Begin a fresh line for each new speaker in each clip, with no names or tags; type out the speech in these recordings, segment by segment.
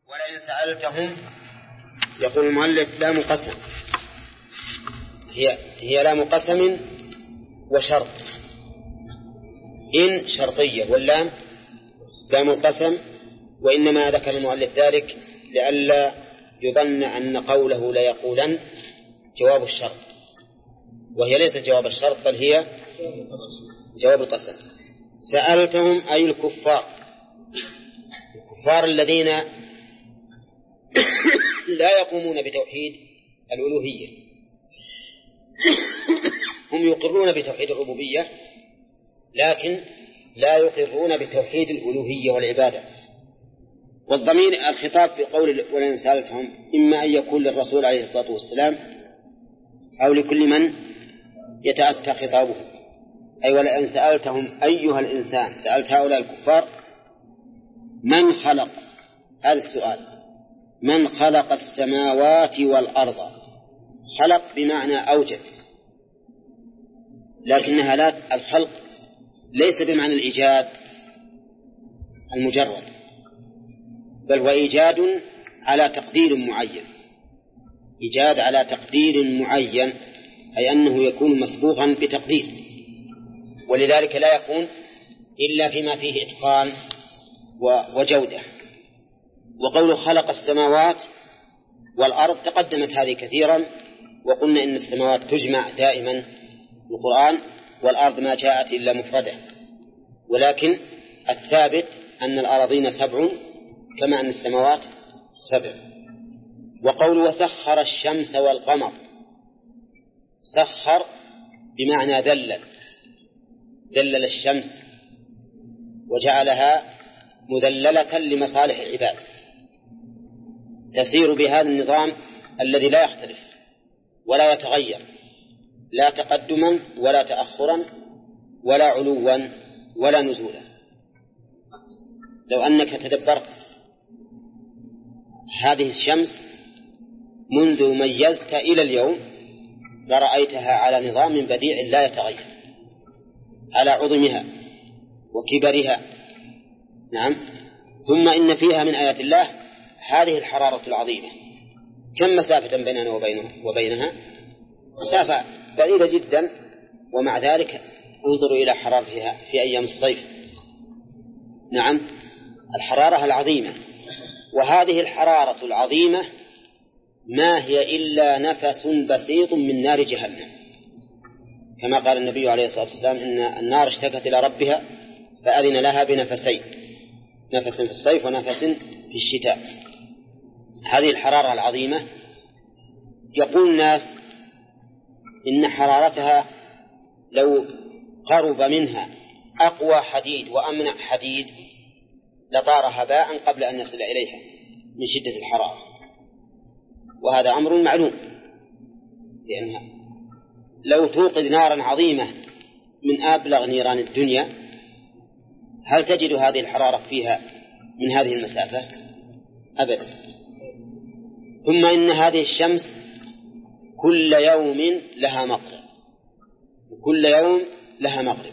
ولئن سألتهم يقول المؤلف لام قسم، هي لام قسم وشرط، إن شرطية واللام لام القسم، وإنما ذكر المؤلف ذلك لئلا يظن أن قوله لا يقولن جواب الشرط، وهي ليست جواب الشرط بل هي جواب القسم. سألتهم أي الكفار الذين لا يقومون بتوحيد الألوهية، هم يقرون بتوحيد الربوبية لكن لا يقرون بتوحيد الألوهية والعبادة. والضمير الخطاب في قول ولئن سألتهم إما أن يكون للرسول عليه الصلاة والسلام أو لكل من يتأتى خطابه، أي ولئن سألتهم أيها الإنسان، سألت هؤلاء الكفار من خلق، هذا السؤال، من خلق السماوات والأرض. خلق بمعنى أوجد، لكنها لا، الخلق ليس بمعنى الإيجاد المجرد، بل هو إيجاد على تقدير معين، إيجاد على تقدير معين، أي أنه يكون مسبوقا بتقدير، ولذلك لا يكون إلا فيما فيه إتقان وجودة. وقول خلق السماوات والأرض تقدمت هذه كثيرا، وقلنا إن السماوات تجمع دائما في القرآن، والأرض ما جاءت إلا مفردة، ولكن الثابت أن الأراضين 7 كما أن السماوات 7. وقول وسخر الشمس والقمر، سخر بمعنى ذلل الشمس وجعلها مذللة لمصالح العباد، تسير بهذا النظام الذي لا يختلف ولا يتغير، لا تقدما ولا تأخرا ولا علوا ولا نزولا. لو أنك تدبرت هذه الشمس منذ ميزت إلى اليوم لرأيتها على نظام بديع لا يتغير، على عظمها وكبرها. نعم. ثم إن فيها من آيات الله هذه الحرارة العظيمة، كم مسافة بيننا وبينها؟ مسافة بعيدة جدا، ومع ذلك انظروا إلى حرارتها في أيام الصيف. نعم، الحرارة العظيمة. وهذه الحرارة العظيمة ما هي إلا نفس بسيط من نار جهنم، كما قال النبي عليه الصلاة والسلام إن النار اشتكت إلى ربها فأذن لها بنفسين، نفس في الصيف ونفس في الشتاء. هذه الحرارة العظيمة يقول الناس إن حرارتها لو قرب منها أقوى حديد وأمنع حديد لطار هباء قبل أن يصل إليها من شدة الحرارة، وهذا أمر معلوم، لأنها لو توقد نارا عظيمة من أبلغ نيران الدنيا هل تجد هذه الحرارة فيها من هذه المسافة؟ أبدا. ثم إن هذه الشمس كل يوم لها مغرب، وكل يوم لها مغرب.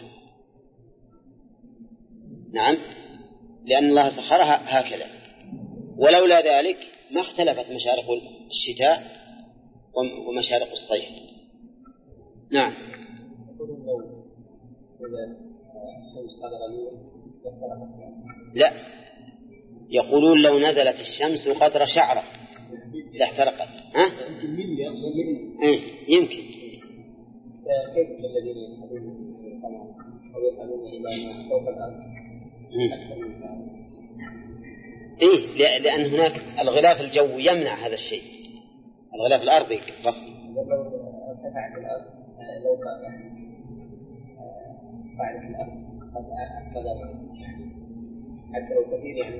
نعم، لأن الله سخرها هكذا، ولولا ذلك ما اختلفت مشارق الشتاء ومشارق الصيف. نعم. لا، يقولون لو نزلت الشمس قدر شعرة لاحترقت. يمكن.
كيف الذين يسألون القمر أو يسألون إلى ما فوق الأرض؟
لأن هناك الغلاف الجوي يمنع هذا الشيء، الغلاف الأرضي قصدي.
لو ارتفعت الأرض، لو صعدت الأرض قد أقبل حتى لو كثير يعني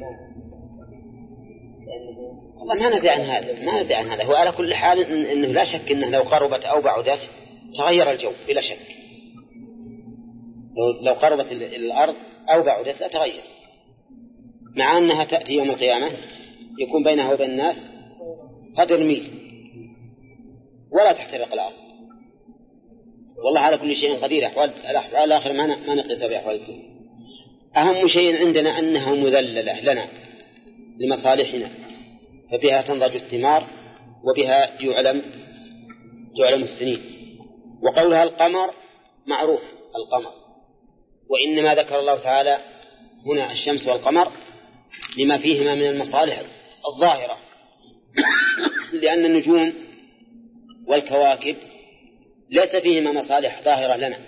والله ما ندري عن هذا، هو على كل حال إنه لا شك إنه لو قربت أو بعدت تغير الجو بلا شك. لو قربت الأرض أو بعدت لا تغير، مع أنها تأتي يوم القيامة يكون بينها وبين الناس قدر ميل ولا تحترق الأرض. والله على كل شيء قدير. أحوال الآخر ما نقيسها بأحوال الدنيا. أهم شيء عندنا أنها مذللة لنا لمصالحنا، فبها تنضج الثمار وبها يعلم السنين. وقولها القمر معروف القمر، وإنما ذكر الله تعالى هنا الشمس والقمر لما فيهما من المصالح الظاهرة لأن النجوم والكواكب ليس فيهما مصالح ظاهرة لنا،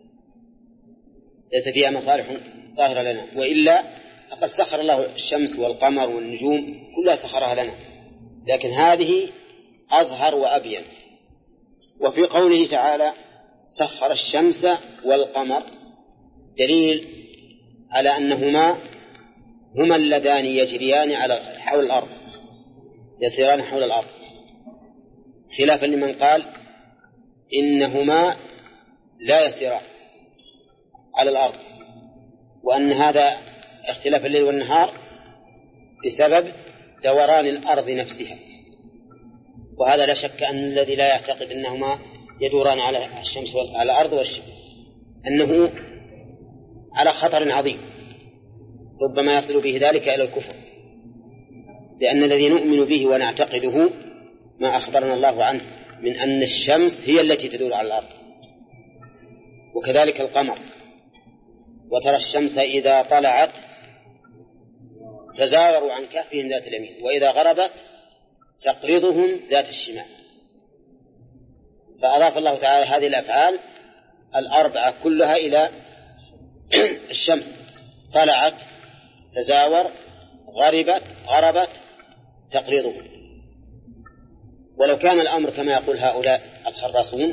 ليس فيها مصالح ظاهرة لنا، وإلا فقد سخر الله الشمس والقمر والنجوم كلها سخرها لنا، لكن هذه أظهر وأبين. وفي قوله تعالى سخر الشمس والقمر دليل على أنهما هما اللذان يجريان حول الأرض، يسيران حول الأرض، خلافا لمن قال إنهما لا يسيران على الأرض، وأن هذا اختلاف الليل والنهار بسبب دوران الأرض نفسها. وهذا لا شك أن الذي لا يعتقد أنهما يدوران على الشمس على الأرض أنه على خطر عظيم ربما يصل به ذلك إلى الكفر، لأن الذي نؤمن به ونعتقده ما أخبرنا الله عنه من أن الشمس هي التي تدور على الأرض، وكذلك القمر. وترى الشمس إذا طلعت تزاوروا عن كهفهم ذات اليمين وإذا غربت تقرضهم ذات الشمال. فأضاف الله تعالى هذه الأفعال الأربعة كلها إلى الشمس، طلعت تزاور غربت تقرضهم. ولو كان الأمر كما يقول هؤلاء الخراصون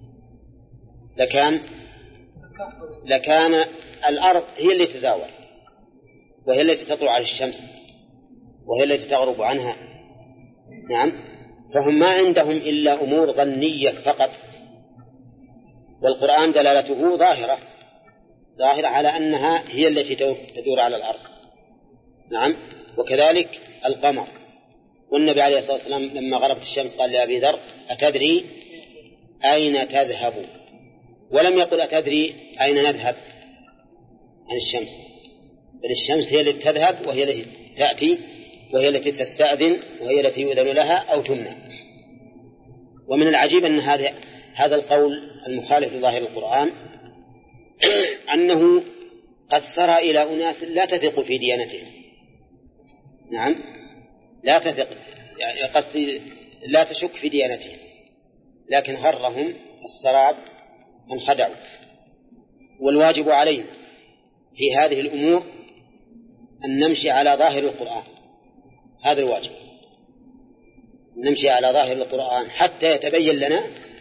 لكان الأرض هي التي تزاور وهي التي تطلع على الشمس وهي التي تغرب عنها. نعم، فهم ما عندهم إلا أمور ظنية فقط، والقرآن دلالته ظاهرة على أنها هي التي تدور على الأرض. نعم، وكذلك القمر. والنبي عليه الصلاة والسلام لما غربت الشمس قال لأبي ذر أتدري أين تذهب؟ ولم يقل أتدري أين نذهب عن الشمس، بل الشمس هي التي تذهب وهي التي تأتي وهي التي تستأذن وهي التي يؤذن لها أو تمنع. ومن العجيب أن هذا القول المخالف لظاهر القرآن أنه قد سرى إلى أناس لا تثق في ديانتهم. نعم، لا تثق، يعني قصدي لا تشك في ديانتهم، لكن غرهم السراب فانخدعوا. والواجب علينا في هذه الأمور أن نمشي على ظاهر القرآن، هذا الواجب، نمشي على ظاهر القرآن حتى يتبين لنا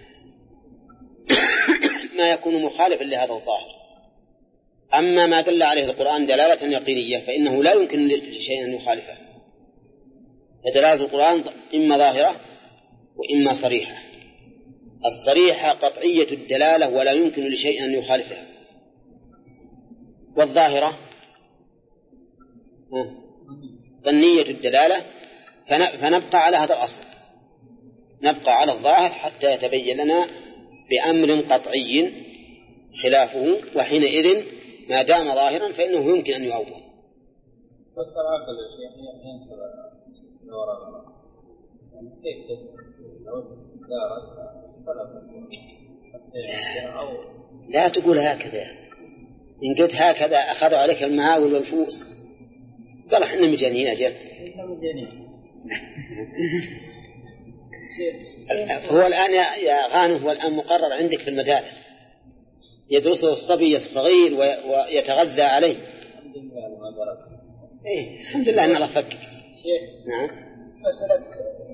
ما يكون مخالفا لهذا الظاهر. أما ما دل عليه القرآن دلالة يقينية فإنه لا يمكن لشيء أن يخالفه. فدلالة القرآن إما ظاهرة وإما صريحة. الصريحة قطعية الدلالة ولا يمكن لشيء أن يخالفها، والظاهرة ظنية الدلالة، فنبقى على هذا الأصل، نبقى على الظاهر حتى يتبين لنا بأمر قطعي خلافه، وحينئذ ما دام ظاهرا فإنه يمكن أن يؤول. لا تقول هكذا، إن قلت هكذا أخذوا عليك المهاول والفوس، قال احنا مجانين أجل. هو الآن يا غانم هو الآن مقرر عندك في المدارس، يدرسه الصبي الصغير ويتغذى عليه. الحمد لله أن الله فكك. نعم،
مسألة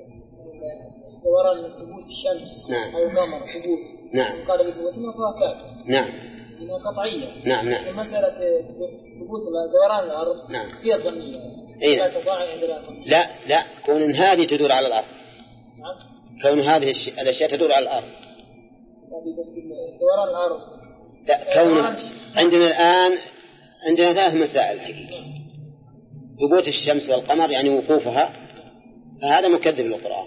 دوران ثبوت الشمس أو القمر ثبوت،
نعم،
قال بثبوتهما فهو كافر،
نعم،
إنها قطعية.
نعم، نعم.
ومسألة ثبوت دوران الأرض
نعم
هي ظنية، لا تضاعف عندنا.
لا كون هذه تدور على الأرض، كون هذه الأشياء تدور على الأرض،
دوران الأرض،
لا كون عندنا الآن عندنا 3 مسائل الحقيقة: ثبوت الشمس والقمر يعني وقوفها، فهذا مكذب للقرآن.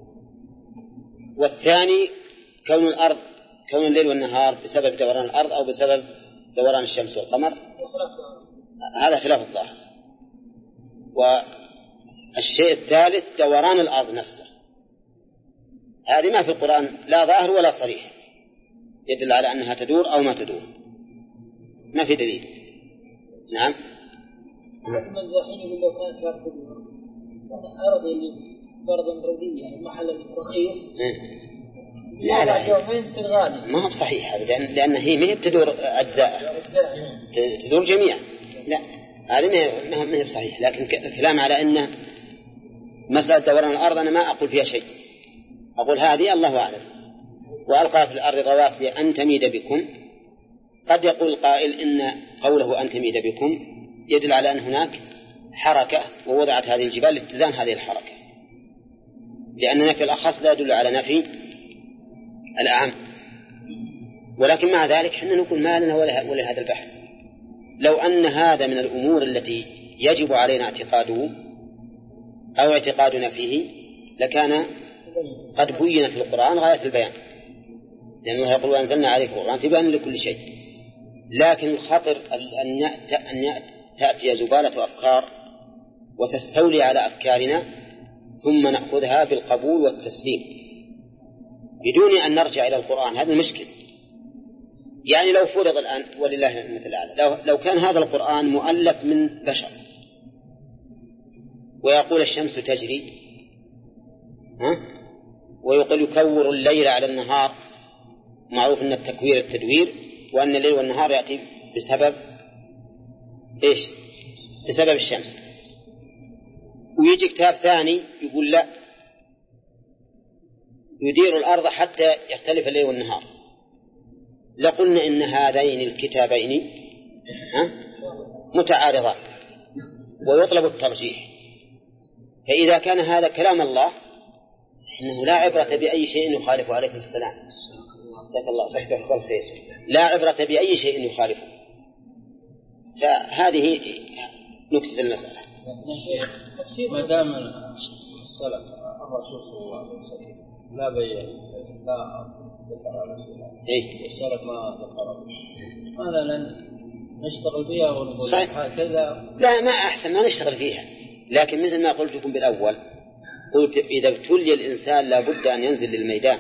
والثاني كون الأرض، كون الليل والنهار بسبب دوران الأرض أو بسبب دوران الشمس والقمر، هذا خلاف الظاهر. الشيء الثالث دوران الأرض نفسه، هذه ما في القرآن لا ظاهر ولا صريح يدل على أنها تدور أو ما تدور، ما في دليل. نعم.
المزاحين يقول لو كانت لا تدور أرض اللي فرضا ردية يعني محل رخيص
لا
يومين تصير غالي.
ما هو صحيح هذا، لأن هي ما هي تدور أجزاء، تدور جميع. لا هذا ما هي صحيح، لكن الكلام على أن مسألة دوران الأرض أنا ما أقول فيها شيء، أقول هذه الله أعلم. وألقى في الأرض رواسي أن تميد بكم، قد يقول القائل إن قوله أن تميد بكم يدل على أن هناك حركة ووضعت هذه الجبال لاتزان هذه الحركة، لأن نفي الأخص لا يدل على نفي الأعم. ولكن مع ذلك حنا نقول ما لنا ولا هذا البحث. لو أن هذا من الأمور التي يجب علينا اعتقاده أو اعتقادنا فيه لكان قد بين في القرآن غاية البيان، لأنه يقول وأنزلنا عليك القرآن تبان لكل شيء. لكن الخطر أن تأتي زبالة أفكار وتستولي على أفكارنا ثم نأخذها بالقبول والتسليم بدون أن نرجع إلى القرآن. هذا المشكل. يعني لو فرض الآن ولله المثل الأعلى، لو كان هذا القرآن مؤلف من بشر ويقول الشمس تجري ويقول يكور الليل على النهار، معروف أن التكوير التدوير، وأن الليل والنهار يأتي بسبب إيش؟ بسبب الشمس. ويجي كتاب ثاني يقول لا، يدير الأرض حتى يختلف الليل والنهار، لقلنا إن هذين الكتابين متعارضان ويطلب الترجيح. فإذا كان هذا كلام الله إنه لا عبرة بأي شيء يخالف. عليكم السلام. استغفر الله صحبه الله خير. لا عبرة بأي شيء يخالفه. فهذه نكتة المسألة.
ما دام السلف الرسول صلى الله عليه وسلم لا بين لا ذكر على شيء والسلف ما ذكر، ماذا لن نشتغل فيها ونقول هكذا؟
لا ما أحسن ما نشتغل فيها، لكن مثل ما قلت لكم بالأول، قلت إذا ابتلي الإنسان لابد أن ينزل للميدان.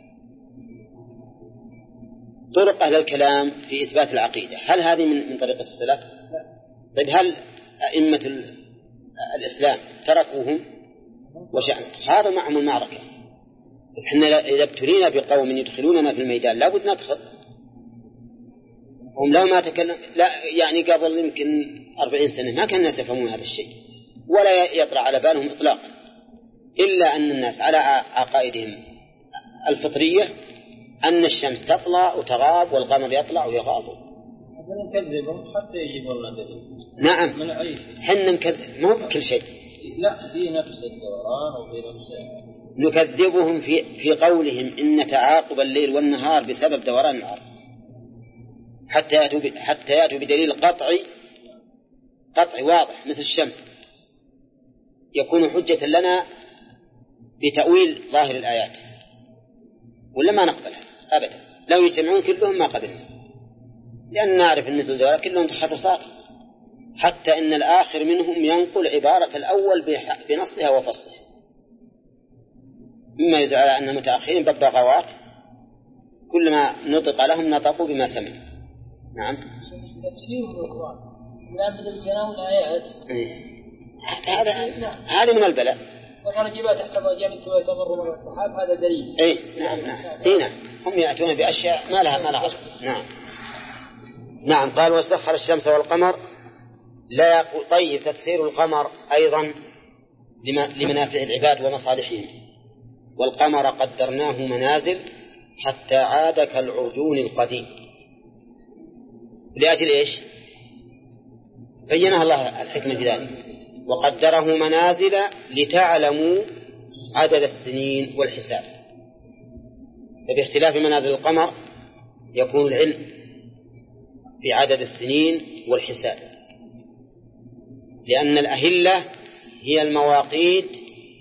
طرق أهل الكلام في إثبات العقيدة هل هذه من طريقة السلف؟ طيب هل أئمة الإسلام تركوهم خاضوا معهم المعركة؟ إحنا إذا ابتلينا بقوم يدخلوننا في الميدان لابد ندخل. هم لو ما تكلم لا يعني قبل يمكن 40 سنة ما كان الناس يفهمون هذا الشيء ولا يطرأ على بالهم إطلاقا، إلا أن الناس على عقائدهم الفطرية أن الشمس تطلع وتغاب والقمر يطلع ويغاب.
نكذبهم حتى يجيبوا لنا دليل.
نعم
من أي
حنا نكذب مو بكل شيء،
لا في نفس الدوران وفي نفس
نكذبهم في قولهم إن تعاقب الليل والنهار بسبب دوران الأرض حتى يأتوا بدليل قطعي واضح مثل الشمس يكون حجة لنا بتأويل ظاهر الآيات، ولا ما نقبلها أبدا. لو يجتمعون كلهم ما قبلنا، لأن نعرف أن مثل ذلك كلهم تخرصات، حتى أن الآخر منهم ينقل عبارة الأول بنصها وفصها، مما يدعو على أن المتأخرين ببغاوات كلما نطق لهم نطقوا بما سمعوا. نعم.
تفسير القرآن لا بدل جناون الآيات.
هذا من البلاء.
وكان جبال تحسب أجابت ويتمر من الصحاب هذا دليل.
نعم. هم يأتون بأشياء ما لها أصل. نعم. قال واستخر الشمس والقمر لا يقول. طيب تسخير القمر أيضا لمنافع العباد ومصالحهم. والقمر قدرناه منازل حتى عاد كالعرجون القديم. لأجل إيش؟ بينها الله الحكمة في ذلك. وقدره منازل لتعلموا عدد السنين والحساب. فباختلاف منازل القمر يكون العلم في عدد السنين والحساب، لأن الأهلة هي المواقيت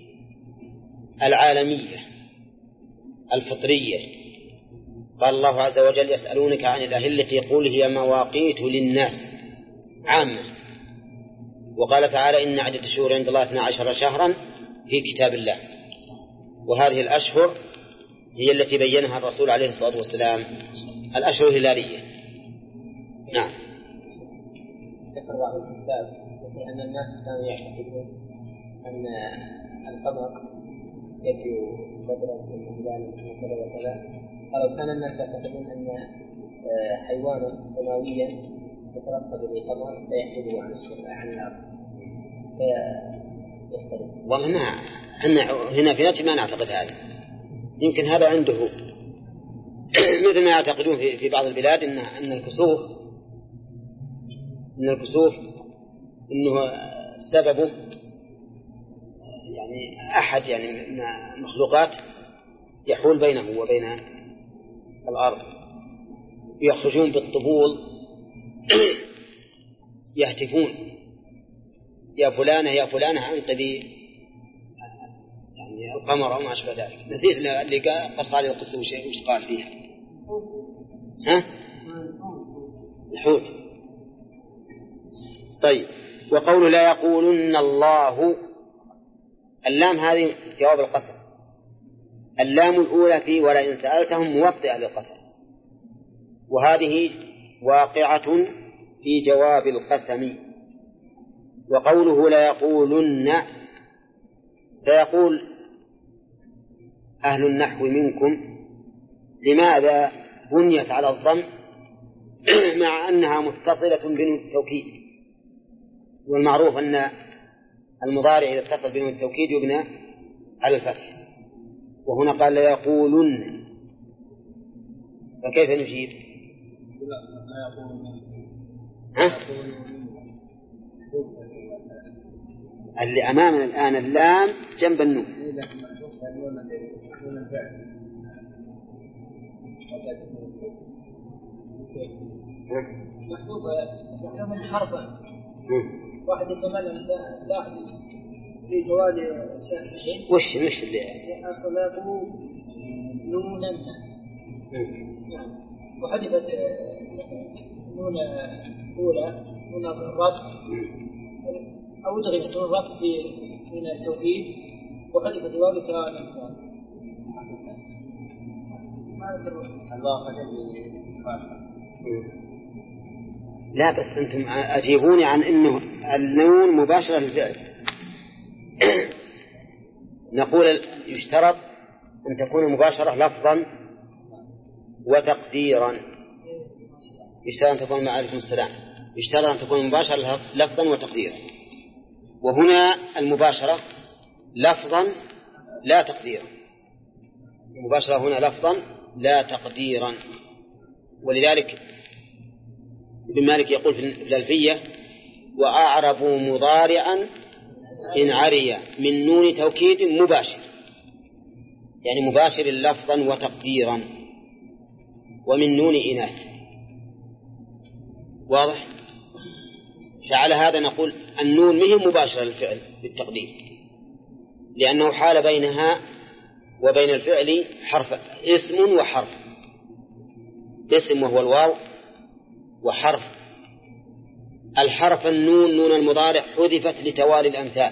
العالمية الفطرية. قال الله عز وجل يسألونك عن الأهلة قل هي مواقيت للناس عامة، وقال تعالى إن عدة الشهور عند الله 12 شهرا في كتاب الله، وهذه الأشهر هي التي بينها الرسول عليه الصلاة والسلام، الأشهر الهلالية. نعم.
ذكر بعض الكتاب أن الناس كانوا يعتقدون أن القمر يأتي بدرا من ذلك وكذا وكذا، قالوا كان الناس يعتقدون أن حيوانا سماويا يترقب بالقمر فيحجبه عن الأرض فيختلف.
والله هنا في نجد ما نعتقد هذا، يمكن هذا عنده مثل ما يعتقدون في بعض البلاد أن الكسوف إنه سببه يعني أحد يعني مخلوقات يحول بينه وبين الأرض، يخرجون بالطبول يهتفون يا فلانة يا فلانة أنقذي يعني القمر أو ما أشبه ذلك. نسيت اللي قص عليه القصة وش قال فيها. الحوت. طيب. وقول لا يقولن الله، اللام هذه جواب القسم، اللام الأولى في ولئن سألتهم موطئة للقسم، وهذه واقعة في جواب القسم. وقوله لا يقولن، سيقول أهل النحو منكم لماذا بنيت على الضم مع أنها متصلة بنون التوكيد، والمعروف أن المضارع إذا اتصل بنون التوكيد يبنى على الفتح، وهنا قال لا يقولن، فكيف نجيب؟ اللي أمامنا الآن اللام جنب النون.
محذوف من حرفا واحد يتمنى لاحظ في جوال الساكنين
وش اللي
أصل لا يقول نونا. نعم. وحذفت نون أولى نون الربط أو تغيبت نون الربط من التوكيد وحذفت الواو كان ما أذكر الله
لا بس أنتم أجيبوني عن إنه النون مباشرة للفعل. نقول يشترط أن تكون مباشرة لفظا وتقديرا. يشترط أن تكون عليكم السلام، يشترط أن تكون مباشرة لفظا وتقديرا، وهنا المباشرة لفظا لا تقديرا، المباشرة هنا لفظا لا تقديرا. ولذلك ابن مالك يقول في الألفية وأعربوا مضارعا إن عري من نون توكيد مباشر، يعني مباشر لفظا وتقديرا، ومن نون إناث. واضح؟ فعلى هذا نقول النون مهم مباشرة للفعل بالتقدير، لأنه حال بينها وبين الفعل حرف اسم وحرف، اسم وهو الواو، وحرف الحرف النون نون المضارع حذفت لتوالي الأمثال،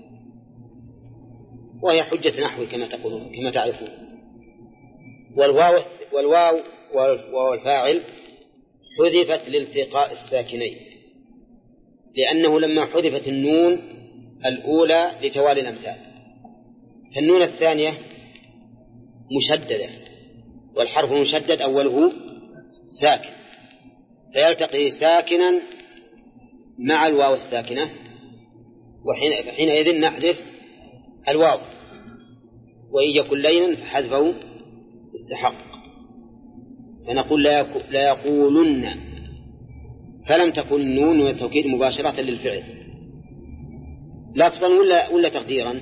وهي حجة نحو كما تقولون كما تعرفون. والواو والفاعل حذفت لالتقاء الساكنين، لأنه لما حذفت النون الأولى لتوالي الأمثال، فالنون الثانية مشددة، والحرف المشدد أوله ساكن، فيلتقي ساكنا مع الواو الساكنة، وحينئذ نحذف الواو، وإن يكن لينا فحذفه استحق. فنقول لا يقولن، فلم تكن النون والتوكيد مباشرة للفعل لفظا ولا تقديرا.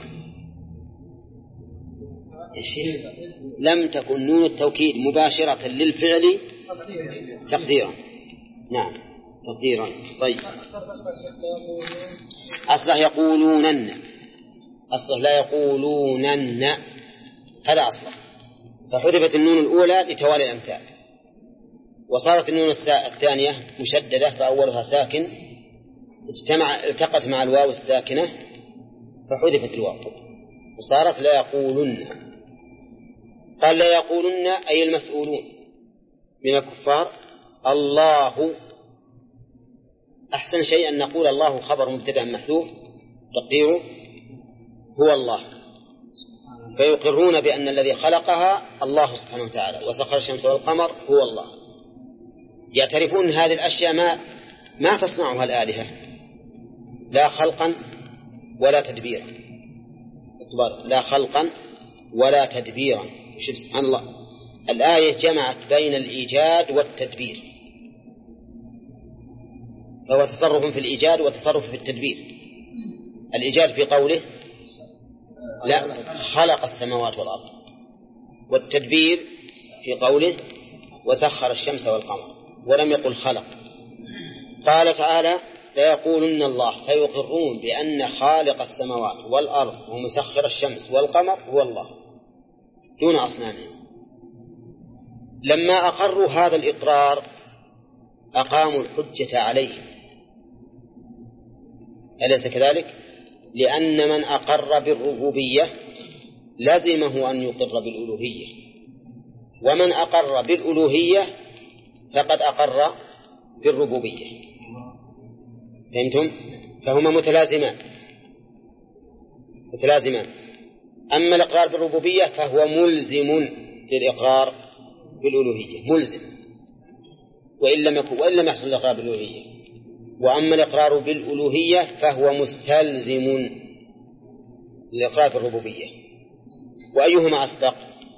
لم تكن نون التوكيد مباشرة للفعل تقديرا. نعم تقديرا. طيب أصله يقولونن، أصله لا يقولونن، هذا أصله، فحذفت النون الأولى لتوالي الأمثال، وصارت النون الثانية مشددة فأولها ساكن التقت مع الواو الساكنة فحذفت الواو وصارت لا يقولن. قال لا يقولن أي المسؤولون من الكفار الله. أحسن شيء أن نقول الله خبر مبتدأ محذوف تقديره هو الله، فيقرون بأن الذي خلقها الله سبحانه وتعالى وسخر الشمس والقمر هو الله. يعترفون هذه الأشياء ما تصنعها الآلهة لا خلقا ولا تدبيرا، لا خلقا ولا تدبيرا. شوف سبحان الله، الآية جمعت بين الإيجاد والتدبير، فهو تصرف في الإيجاد وتصرف في التدبير. الإيجاد في قوله لا خلق السماوات والأرض، والتدبير في قوله وسخر الشمس والقمر، ولم يقل خلق. قال تعالى لا يقولن الله، فيقرون بأن خالق السماوات والأرض ومسخر الشمس والقمر هو الله دون أصنامهم. لما أقروا هذا الإقرار أقاموا الحجة عليه، أليس كذلك؟ لأن من أقر بالربوبية لزمه أن يقر بالألوهية، ومن أقر بالألوهية فقد أقر بالربوبية. فهمتم؟ فهما متلازمان. أما الإقرار بالربوبية فهو ملزم للإقرار بالألوهية، ملزم وإن لم يحصل الإقرار بالألوهية. وأما الإقرار بالألوهية فهو مستلزم للإقرار بالربوبية. وأيهما أسبق؟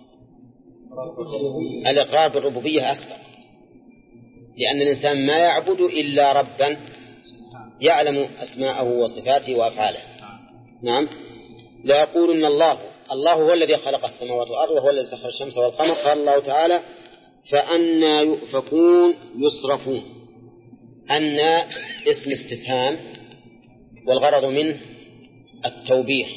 الإقرار بالربوبية أسبق، لأن الإنسان ما يعبد إلا ربا يعلم أسماءه وصفاته وأفعاله. نعم. لا يقولن الله هو الذي خلق السماوات والأرض وهو الذي سخر الشمس والقمر. قال الله تعالى فأنى يؤفكون يصرفون. أن اسم استفهام والغرض منه التوبيخ،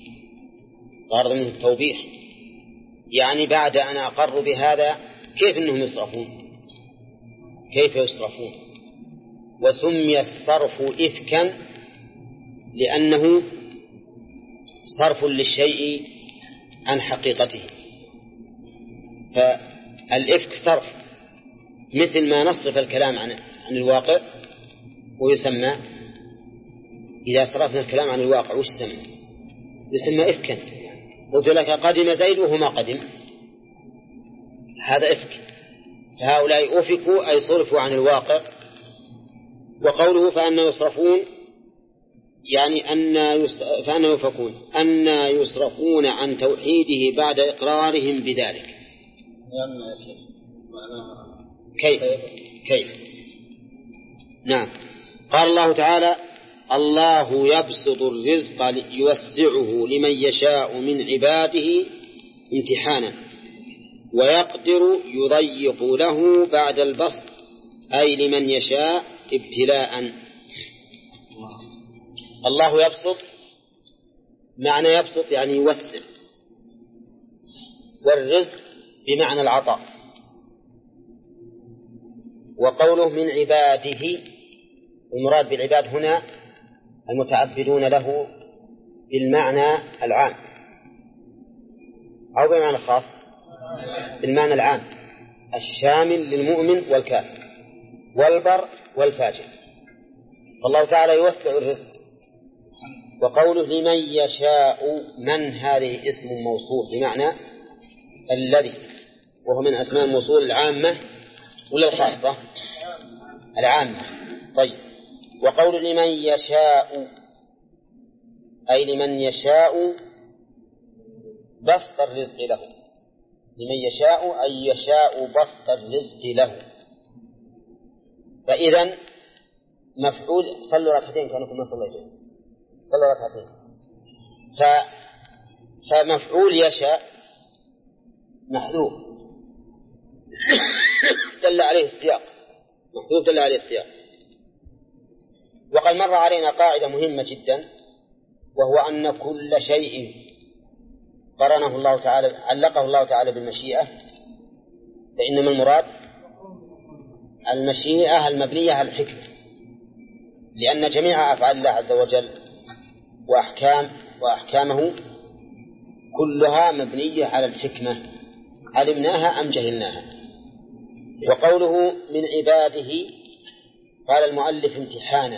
يعني بعد أن أقر بهذا كيف أنهم يصرفون، كيف يصرفون. وسمي الصرف إفكا لأنه صرف للشيء عن حقيقته، فالإفك صرف مثل ما نصرف الكلام عن الواقع، ويسمى إذا صرفنا الكلام عن الواقع وش يسمى إفكا. قلت لك قدم زيد وهو ما قدم، هذا إفك. فهؤلاء أفكوا أي صرفوا عن الواقع. وقوله فأنا يصرفون يعني فأنا يفكون أن يصرفون عن توحيده بعد إقرارهم بذلك. كيف؟ نعم. قال الله تعالى الله يبسط الرزق يوسعه لمن يشاء من عباده امتحانا ويقدر يضيق له بعد البسط أي لمن يشاء ابتلاء. الله يبسط، معنى يبسط يعني يوسع، والرزق بمعنى العطاء. وقوله من عباده، المراد بالعباد هنا المتعبدون له بالمعنى العام أو بالمعنى الخاص؟ بالمعنى العام الشامل للمؤمن والكافر والبر والفاجر. والله تعالى يوسع الرزق. وقوله لمن يشاء، من هذه اسم موصول بمعنى الذي، وهو من أسماء الموصول العامة ولا الخاصة؟ العامة. طيب. وقول لمن يشاء أي لمن يشاء بسط الرزق له، لمن يشاء أي يشاء بسط الرزق له. فإذا مفعول صلوا ركعتين كانكم ما صليتم، صلوا ركعتين. فمفعول يشاء محذوف دل عليه السياق، محذوف دل عليه السياق. وقد مر علينا قاعدة مهمة جدا، وهو أن كل شيء قرنه الله تعالى علقه الله تعالى بالمشيئة فإنما المراد المشيئة المبنية على الحكمة. لأن جميع أفعال الله عز وجل وأحكامه كلها مبنية على الحكمة، علمناها أم جهلناها. وقوله من عباده قال المؤلف امتحانا،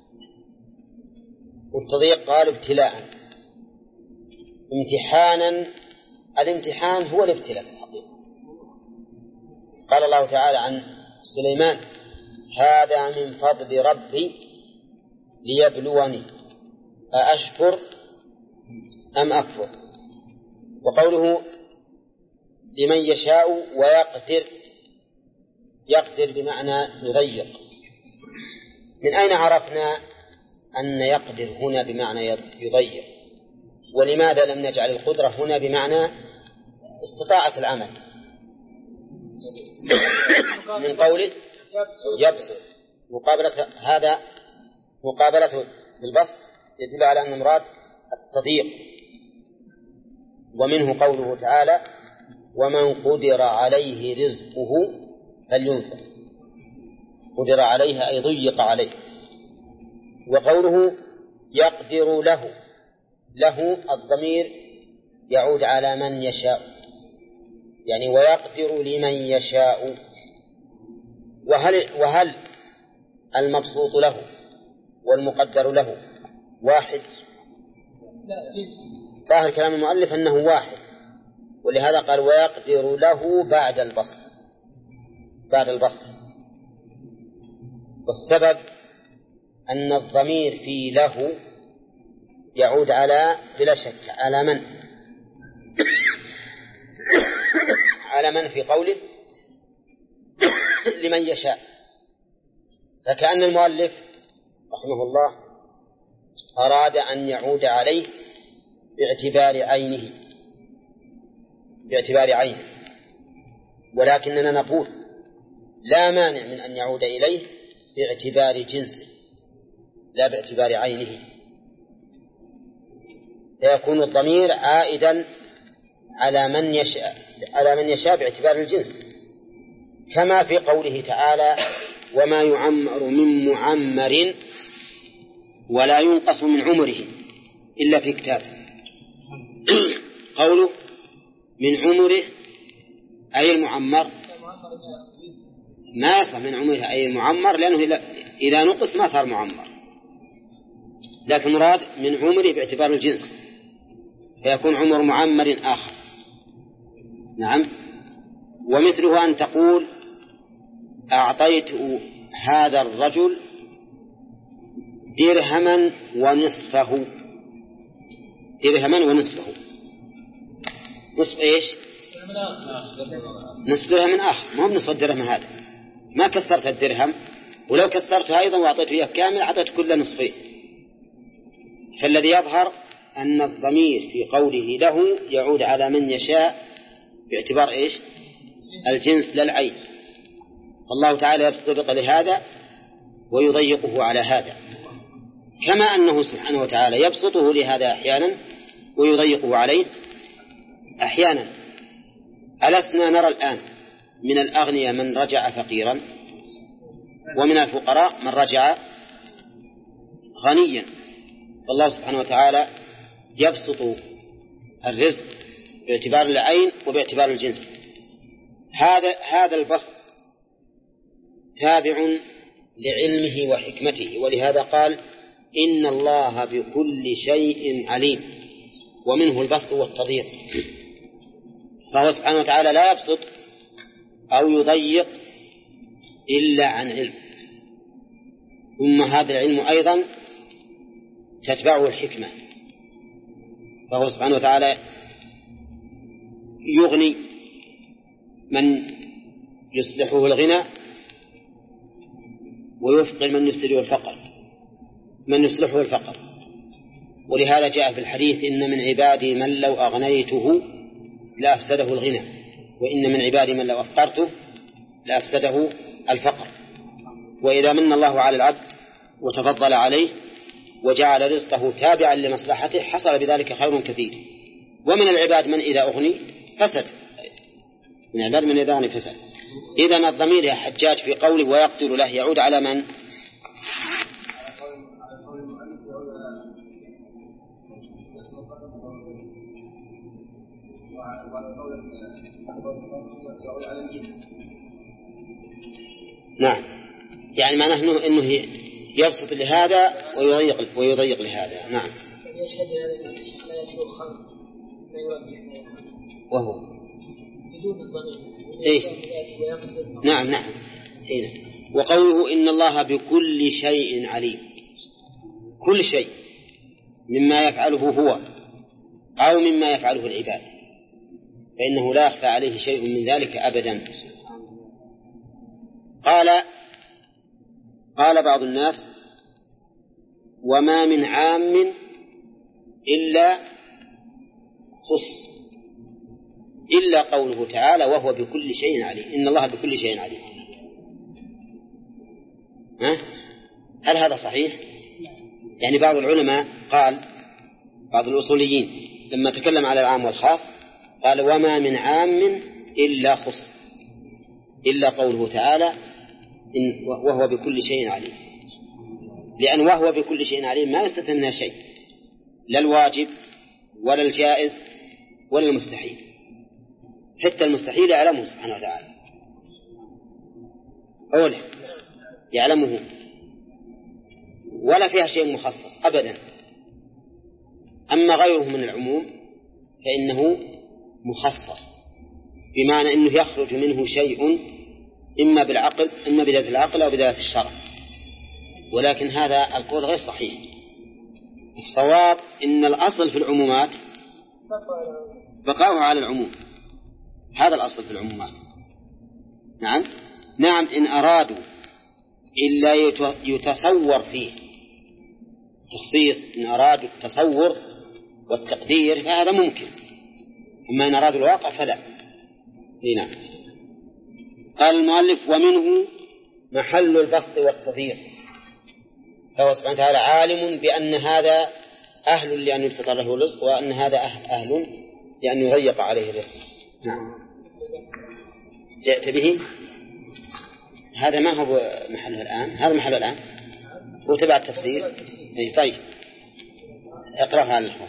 والتضييق قال ابتلاء. امتحانا، الامتحان هو الابتلاء الحقيقة. قال الله تعالى عن سليمان هذا من فضل ربي ليبلوني أأشكر أم أكفر. وقوله لمن يشاء ويقدر، يقدر بمعنى يضيق. من أين عرفنا أن يقدر هنا بمعنى يضيق؟ ولماذا لم نجعل القدرة هنا بمعنى استطاعة العمل؟ من قوله يبسط، مقابلة هذا مقابلته بالبسط يدل على أن المراد التضييق. ومنه قوله تعالى ومن قدر عليه رزقه فلينفق، قدر عليه أي ضيق عليه. وقوله يقدر له، له الضمير يعود على من يشاء، يعني ويقدر لمن يشاء. وهل المبسوط له والمقدر له واحد؟ ظاهر كلام المؤلف أنه واحد، ولهذا قال ويقدر له بعد البسط، بعد البسط. والسبب أن الضمير في له يعود على بلا شك على من على من في قوله لمن يشاء. فكأن المؤلف رحمه الله أراد أن يعود عليه باعتبار عينه، باعتبار عينه، ولكننا نقول لا مانع من أن يعود إليه باعتبار جنسه لا باعتبار عينه، فيكون الضمير عائدا على من يشاء باعتبار الجنس، كما في قوله تعالى وما يعمر من معمر ولا ينقص من عمره إلا في كتاب. قوله من عمره أي المعمر، ما يصح من عمره أي المعمر، لأنه إذا نقص ما صار معمر، لكن مراد من عمره باعتبار الجنس، فيكون عمر معمر آخر. نعم. ومثله أن تقول أعطيت هذا الرجل درهما ونصفه، درهما ونصفه، نصف إيش؟ نصف درهم آخر، ما هو نصف الدرهم هذا، ما كسرت الدرهم، ولو كسرته أيضا وأعطيته إياه كامل أعطيت كل نصفين. فالذي يظهر أن الضمير في قوله له يعود على من يشاء باعتبار إيش؟ الجنس للعين. الله تعالى يبسط لهذا ويضيقه على هذا، كما أنه سبحانه وتعالى يبسطه لهذا أحيانا ويضيقه عليه أحيانا. ألسنا نرى الآن من الأغنياء من رجع فقيرا، ومن الفقراء من رجع غنيا. فالله سبحانه وتعالى يبسط الرزق باعتبار العين وباعتبار الجنس. هذا البسط تابع لعلمه وحكمته، ولهذا قال إن الله بكل شيء عليم، ومنه البسط والتضييق. فهو سبحانه وتعالى لا يبسط أو يضيق إلا عن علم، ثم هذا العلم أيضا تتبعه الحكمة. فهو سبحانه وتعالى يغني من يصلحه الغنى ويفقر من يفسده الفقر، من يصلحه الفقر. ولهذا جاء في الحديث إن من عبادي من لو أغنيته لأفسده الغنى، وإن من عبادي من لو أفقرته لأفسده الفقر. وإذا من الله على العبد وتفضل عليه وجعل رزقه تابعا لمصلحته حصل بذلك خير كثير. ومن العباد من إذا أغني فسد، من العباد من إذا أغني فسد. إذن الضمير يا حجاج في قوله ويقدر له يعود على من؟ نعم، يعني معناه أنه يبسط لهذا ويضيق لهذا. نعم.
يشهد الآيات الأخرى لا يرجح
وهو
بدون الضمير.
نعم نعم. وقوله إن الله بكل شيء عليم، كل شيء مما يفعله هو أو مما يفعله العباد، فإنه لا يخفى عليه شيء من ذلك أبدا. قال بعض الناس وما من عام إلا خص، إلا قوله تعالى وهو بكل شيء عليم، إن الله بكل شيء عليم. هل هذا صحيح؟ يعني بعض العلماء قال، بعض الأصوليين لما تكلم على العام والخاص قال وما من عام إلا خص، إلا قوله تعالى وهو بكل شيء عليم، لأن وهو بكل شيء عليم ما يستثنى شيء، لا الواجب ولا الجائز ولا المستحيل، حتى المستحيل يعلمه سبحانه وتعالى، أولا يعلمه ولا فيها شيء مخصص أبدا. أما غيره من العموم فإنه مخصص، بمعنى أنه يخرج منه شيء إما بالعقل إما بدلالة العقل أو بدلالة الشرع، ولكن هذا القول غير صحيح. الصواب إن الأصل في العمومات بقاؤه على العموم، هذا الأصل في العمومات. نعم إن أرادوا إلا يتصور فيه تخصيص، إن أرادوا التصور والتقدير فهذا ممكن، أما إن أرادوا الواقع فلا. هنا قال المؤلف ومنه محل البسط والتضييق، فهو سبحانه وتعالى عالم بأن هذا أهل لأن يبسط له الرزق، وأن هذا أهل لأن يضيق عليه الرزق. نعم. جئت به هذا ما هو محله الآن، هذا محله الآن وتبع التفسير. طيب اقرأها على الإخوة.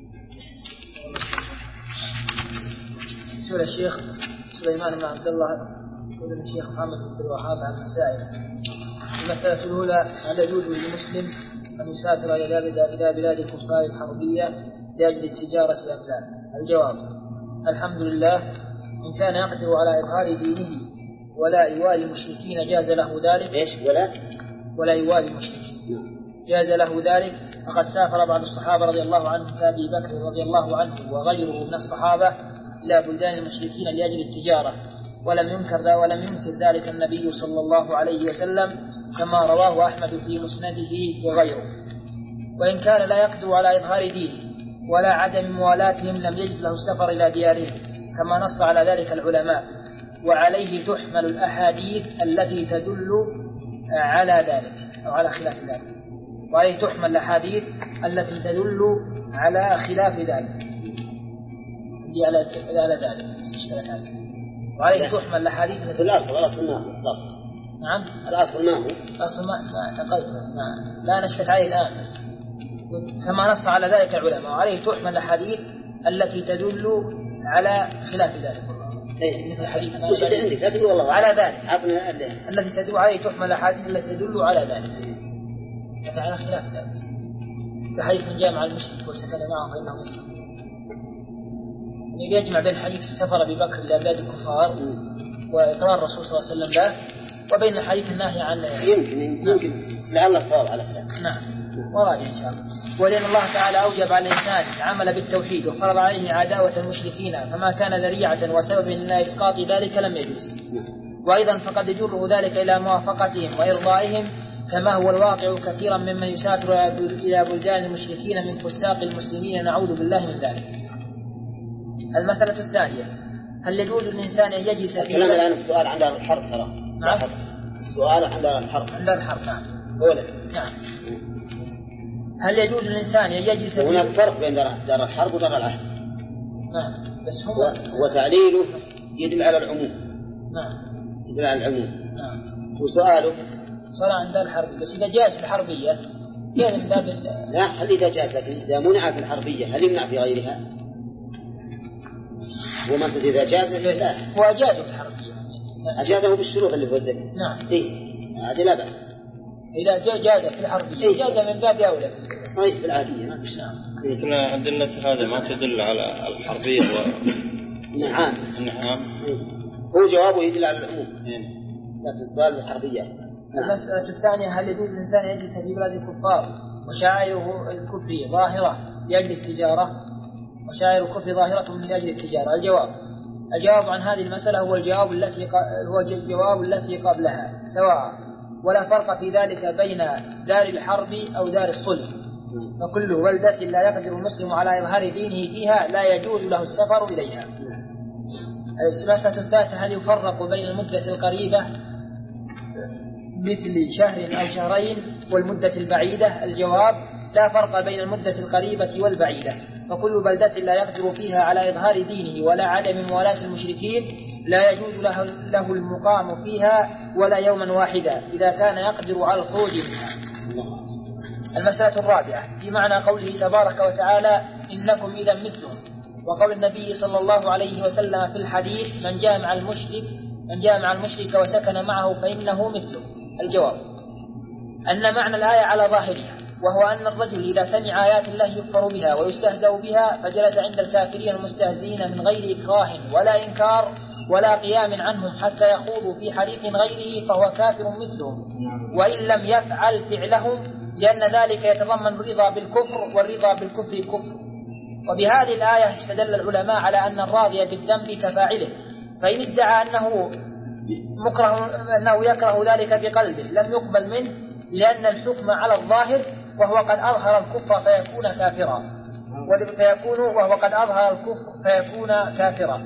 سؤال الشيخ سليمان بن عبد الله يقول الشيخ محمد بن الوهاب عن مسائل. المسألة الأولى هل يجوز للمسلم أن يسافر إلى بلاد الكفار الحربية لأجل التجارة أم لا؟ الجواب الحمد لله، إن كان يقدر على إظهار دينه ولا يوالي المشركين جاز له ذلك. ولا يوالي المشركين جاز له ذلك. فقد سافر بعض الصحابة رضي الله عنهم كأبي بكر رضي الله عنه وغيره من الصحابة إلى بلدان المشركين لأجل التجارة، ولم ينكر ذلك النبي صلى الله عليه وسلم كما رواه أحمد في مسنده وغيره. وإن كان لا يقدر على إظهار دينه ولا عدم موالاتهم لم يجب له السفر إلى ديارهم كما نص على ذلك العلماء، وعليه تحمل الأحاديث التي تدل على ذلك أو على خلاف ذلك. وعليه تحمل الأحاديث التي تدل على خلاف ذلك على ذلك. وعليه تحمل الأحاديث التي
الأصل ما هو
نعم
الأصل ما هو
ما نقلت لا نشتت عليه الآن بس كما نص على ذلك العلماء. وعليه تحمل الأحاديث التي تدل على خلاف ذلك. مثل حديث
وش اللي عندك لا تقول والله
على ذلك التي تدل عليه تحمل الأحاديث التي تدل على ذلك على خلاف ذلك. كحديث من جامع المشرك وسكن معه فإنه مسلم، يعني يجمع بين حديث السفر أبي بكر إلى بلاد الكفار وإقرار الرسول صلى الله عليه وسلم به وبين حديث النهي عن
يمكن لعل الصواب على ذلك.
نعم وراجع إن شاء الله. ولأن الله تعالى أوجب على الإنسان العمل بالتوحيد وفرض عليه عداوة المشركين، فما كان ذريعة وسبب إلى إسقاط ذلك لم يجوز. وأيضا فقد يجره ذلك إلى موافقتهم وإرضائهم كما هو الواقع كثيرا ممن يسافر إلى بلدان المشركين من فساق المسلمين، نعوذ بالله من ذلك. المسألة الثانية هل يجوز للإنسان أن يجلس في
الكلام الآن السؤال عن دار الحرب ترى.
نعم
السؤال عن دار الحرب.
عن دار الحرب نعم.
نعم.
هل يجوز للإنسان أن يجلس
هناك فرق بين دار الحرب ودار العهد.
نعم بس
وتعليله يدل على العموم.
نعم
يدل على العموم.
نعم.
وسؤاله
صار عن دار الحرب، بس إذا جاءت الحربية جاز من باب
لا خلي إذا جاز، لكن إذا منع في الحربية هل يمنع في غيرها؟ ومثل إذا جاز لا
هو أجازه في الحربية،
أجازه بالشروط اللي في الذكر.
نعم
هذه لا بأس.
إذا جاز في الحربية جاز من باب أولى.
صحيح في العادية ما في شيء.
لكن أدلة هذا ما تدل على الحربية
نعم. هو جوابه يدل على العموم. لكن السؤال بالحربية.
المسألة الثانية: هل يجوز الإنسان يجلس في بلاد الكفار وشعائره الكفر ظاهرة لأجل التجارة؟ وشعائر الكفر ظاهرة من أجل التجارة. الجواب عن هذه المسألة هو الجواب التي قبلها سواء، ولا فرق في ذلك بين دار الحرب أو دار الصلح، فكل بلدة لا يقدر المسلم على إظهار دينه فيها لا يجوز له السفر إليها. المسألة الثالثة: هل يفرق بين المدة القريبة مثل شهر أو شهرين والمدة البعيدة؟ الجواب: لا فرق بين المدة القريبة والبعيدة، فكل بلدة لا يقدر فيها على إظهار دينه ولا عدم موالاة المشركين لا يجوز له المقام فيها ولا يوما واحدا إذا كان يقدر على الخروج منها. المسألة الرابعة: في معنى قوله تبارك وتعالى: إنكم إذا مثلهم، وقول النبي صلى الله عليه وسلم في الحديث: من جاء مع المشرك وسكن معه فإنه مثله. الجواب: أن معنى الآية على ظاهرها، وهو أن الرجل إذا سمع آيات الله يكفر بها ويستهزأ بها فجلس عند الكافرين المستهزئين من غير إكراه ولا إنكار ولا قيام عنهم حتى يخوضوا في حديث غيره فهو كافر مثلهم، وإن لم يفعل فعلهم، لأن ذلك يتضمن الرضا بالكفر، والرضا بالكفر كفر. وبهذه الآية استدل العلماء على أن الراضي بالذنب كفاعله، فإن ادعى أنه يكره ذلك بقلبه لم يقبل منه، لأن الحكم على الظاهر، وهو قد أظهر الكفر فيكون كافرا، وهو قد أظهر الكفر فيكون كافرا،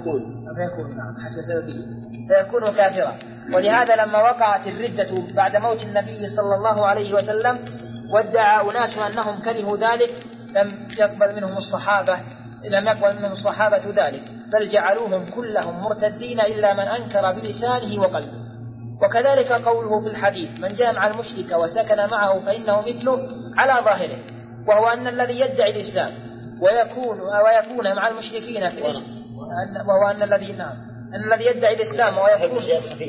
فيكون كافرا. ولهذا لما وقعت الردة بعد موت النبي صلى الله عليه وسلم وادعى أناس أنهم كرهوا ذلك لم يقبل منهم الصحابة ذلك، بل جعلوهم كلهم مرتدين إلا من أنكر بلسانه وقلبه. وكذلك قوله في الحديث: من جاء مع المشرك وسكن معه فإنه مثله، على ظاهره، وهو أن الذي يدعي الإسلام ويكون مع المشركين في وهو أن الذي يدعي الإسلام ويكون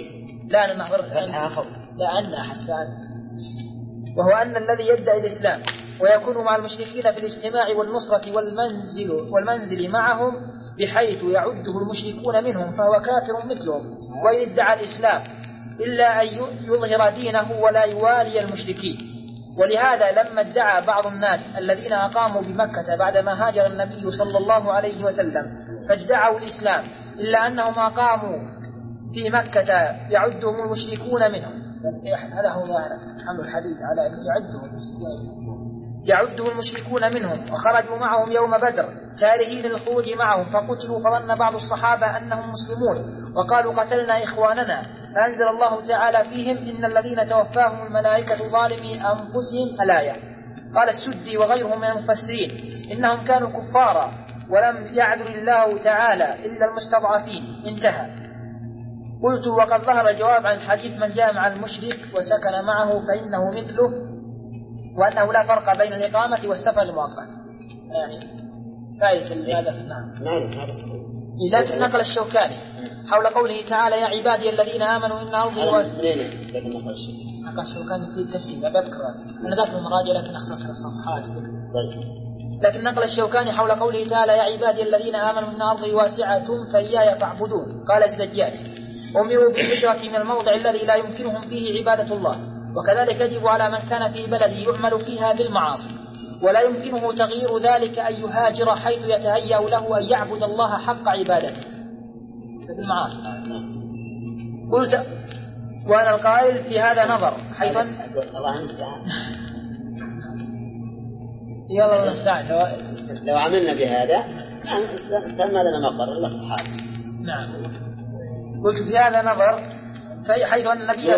وهو أن الذي يدعي الإسلام ويكون مع المشركين في الاجتماع والنصرة والمنزل معهم بحيث يعده المشركون منهم فهو كافر مثلهم، وإن ادعى الإسلام إلا أن يظهر دينه ولا يوالي المشركين. ولهذا لما ادعى بعض الناس الذين أقاموا بمكة بعدما هاجر النبي صلى الله عليه وسلم فادعوا الإسلام إلا أنهم أقاموا في مكة يعدهم المشركون منهم، هذا هو حمل الحديث على أن يعدهم المشركون منهم، وخرجوا معهم يوم بدر كارهين الخروج معهم فقتلوا، فظن بعض الصحابة أنهم مسلمون وقالوا قتلنا إخواننا، فأنزل الله تعالى فيهم: إن الذين توفاهم الملائكة ظالمي أنفسهم. الآية. قال السدي وغيرهم من المفسرين: إنهم كانوا كفارا ولم يعذر الله تعالى إلا المستضعفين. انتهى. قلت: وقد ظهر الجواب عن الحديث: من جاء مع المشرك وسكن معه فإنه مثله، وأنه لا فرق بين الإقامة والسفر المؤقت. يعني فائدة هذا. نعم. لكن نقل الشوكاني حول قوله تعالى: يا عبادي الذين آمنوا إن أرضي واسعة. نقل الشوكاني في التفسير أذكر أنا ذاك المراجع لكن أختصر الصفحات. لكن نقل الشوكاني حول قوله تعالى: يا عبادي الذين آمنوا إن أرضي واسعة فإياي فاعبدون. قال الزجاج: أمروا بالهجرة من الموضع الذي لا يمكنهم فيه عبادة الله، وكذلك يجب على من كان في بلد يعمل فيها بالمعاصي ولا يمكنه تغيير ذلك أن يهاجر حيث يتهيأ له أن يعبد الله حق عبادته بالمعاصي. قلت: وأنا القائل في هذا نظر، حيث
الله المستعان.
يلا نستعين.
لو عملنا بهذا سمى لنا مقر إلا الصحابة.
نعم. قلت في هذا نظر، حيث أن النبي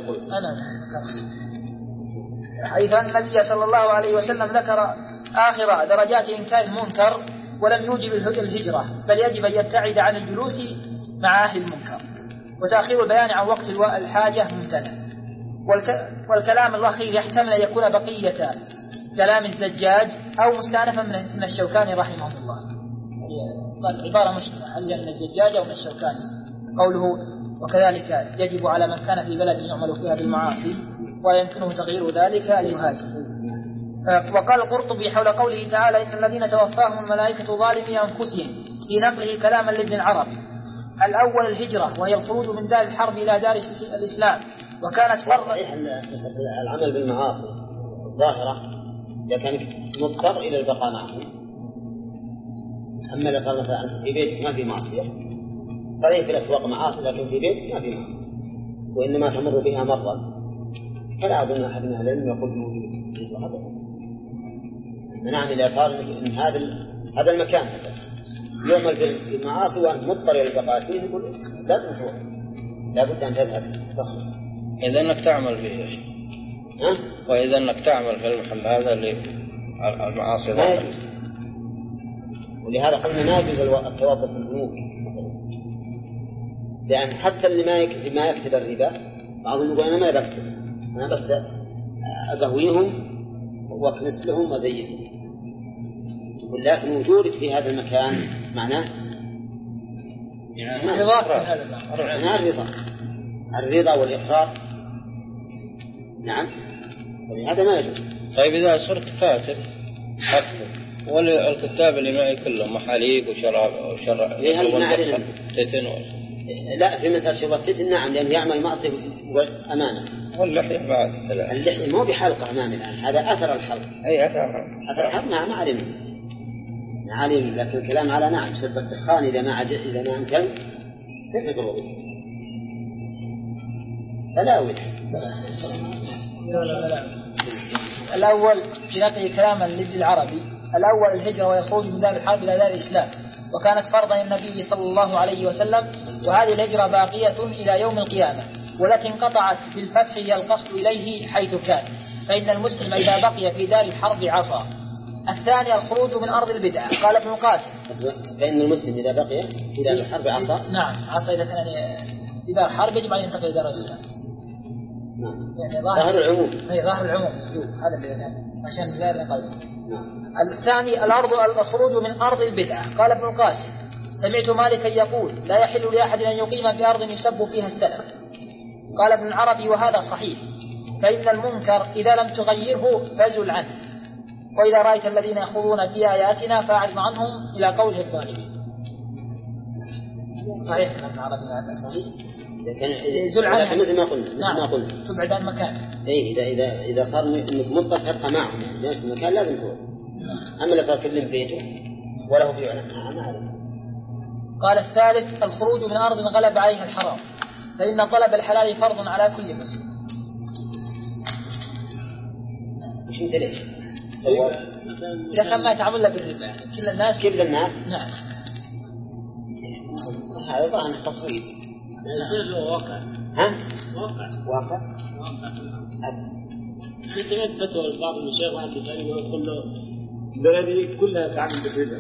صلى الله عليه وسلم ذكر آخر درجات إنكار المنكر ولم يوجب الهجرة، بل يجب أن يبتعد عن الجلوس مع أهل المنكر، وتأخير البيان عن وقت الحاجة ممتنع. والكلام الأخير يحتمل أن يكون بقية كلام الزجاج أو مستأنفا من الشوكاني رحمه الله. قال عبارة مشكلة، هل من الزجاج أو من الشوكاني؟ قوله وكذلك يجب على من كان في بلد يعمل فيها بالمعاصي ويمكنه تغيير ذلك ليهاجر. وقال القرطبي حول قوله تعالى إن الذين توفاهم الملائكة ظالمي أنفسهم في نقله كلاما لابن العربي. الأول الهجرة وهي الخروج من دار الحرب إلى دار الإسلام، وكانت فرضا.
صحيح العمل بالمعاصي الظاهرة إذا كان مضطر إلى البقاء معهم. أما إذا صار مثلا في بيتك ما في معصية، صحيح في الأسواق معاصي لكن في بيتك ما في معصية وإنما تمر بها مرة، فلا أظن أحد من العلم يقول بوجود. نعم إذا صار إن هذا المكان يعمل بالمعاصي وأنت مضطر إلى البقاء فيه، يقول لازم تروح، لا بد أن تذهب.
إذا أنك تعمل فيه وإذا أنك تعمل في المحل هذا المعاصي
ما يجوز. ولهذا قلنا ما يجوز التوظف في البنوك، لأن حتى اللي ما يكتب الربا بعضهم يقول أنا ما بكتب، أنا بس أقهويهم وأكنس لهم وزينهم. ولكن وجودك في هذا المكان معناه الرضا والإقرار. نعم، ولهذا ما يجوز.
طيب إذا صرت كاتب أكتب، والكتاب اللي معي كلهم محاليق وشراب تتن
لا، في مسألة شرب التتن نعم، لأنه يعمل معصية أمامه.
واللحية بعد
اللحية مو بحلقة أمامه الآن، هذا أثر الحلق.
أي أثر
الحلق ما علم، لكن الكلام على نعم شرب الدخان إذا ما أمكن تترك الوضوء فلا وجه.
الأول في نقل كلاما لابن العربي. الأول الهجرة ويخرج من دار الحرب إلى دار الإسلام، وكانت فرضا النبي صلى الله عليه وسلم، وهذه الهجرة باقية إلى يوم القيامة، والتي انقطعت بالفتح هي القصد إليه حيث كان، فإن المسلم إذا بقي في دار الحرب عصى. الثاني الخروج من أرض البدعة. قال ابن القاسم
فإن المسلم إذا بقي في دار الحرب عصى.
نعم، عصى إذا كان في دار الحرب يجب أن ينتقل إلى دار الإسلام.
نعم.
يعني
ظاهر العموم.
ظاهر العموم هذا اللي عشان لا نقل. الثاني الخروج من أرض البدعة. قال ابن القاسم سمعت مالكا يقول لا يحل لأحد أن يقيم بأرض يسب فيها السلف. قال ابن العربي وهذا صحيح، فإن المنكر إذا لم تغيره فازل عنه، وإذا رأيت الذين يخوضون في آياتنا فأعرض عنهم إلى قوله الظالمين. صحيح كلام ابن العربي هذا صحيح،
زل عنه مثل ما قلنا.
نعم، تبعد عن مكان.
إذا صار إنك مضطر تبقى معهم يعني نفس المكان لازم تروح. أما اللي صار كل بيته وله في علم.
قال الثالث الخروج من أرض غلب عليها الحرام، فإن طلب الحلال فرض على كل مسلم.
مش انت ليش؟
إذا كان ما يتعامل بالربا يعني كل الناس. نعم.
هذا ظاهر التصوير.
واقع.
ها؟
واقع. أنا سمعت فتوى بعض المشايخ واحد بيسألني يقول له بلدي كلها تعمل بالربا،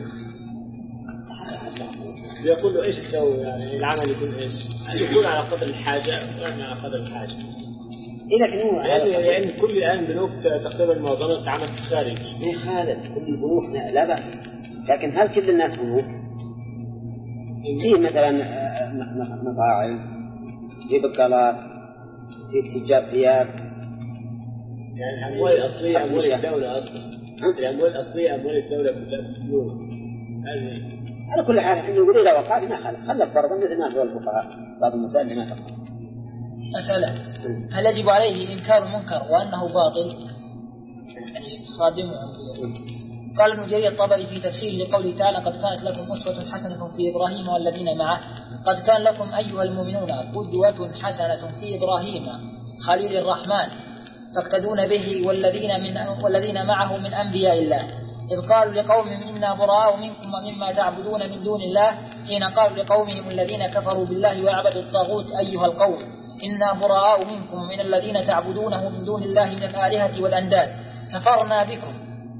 يقول له إيش تسوي يعني العمل يكون إيش؟ يكون على قدر الحاجة ويعني على قدر الحاجة.
لكن هو
يعني كل الآن بنوك تقريبا معظمها تعمل في الخارج.
ما خالد كل البنوك لا بأس، لكن هل كل الناس بنوك؟ فيه مثلا مطاعم، في بقالات، في تجار ثياب.
يعني الأموال الأصلية أموال الدولة أصلا. الأموال الأصلية أموال الدولة بالدولة.
على كل حال إحنا نقول إذا وقعت ما خلف فرضا مثل ما قال الفقهاء بعض المسائل اللي ما تقع.
مسألة هل يجب عليه إنكار المنكر وأنه باطل؟ يعني صادم. قال ابن جرير الطبري في تفسيره لقوله تعالى قد كانت لكم أسوة حسنة في إبراهيم والذين معه. قد كان لكم أيها المؤمنون قدوة حسنة في إبراهيم خليل الرحمن تقتدون به والذين معه من أنبياء الله، إذ قالوا لقومهم إنا براء منكم ومما تعبدون من دون الله، حين قالوا لقومهم الذين كفروا بالله ويعبدوا الطاغوت أيها القوم إنا براء منكم ومن الذين تعبدونه من دون الله من الآلهة والأنداد كفرنا بكم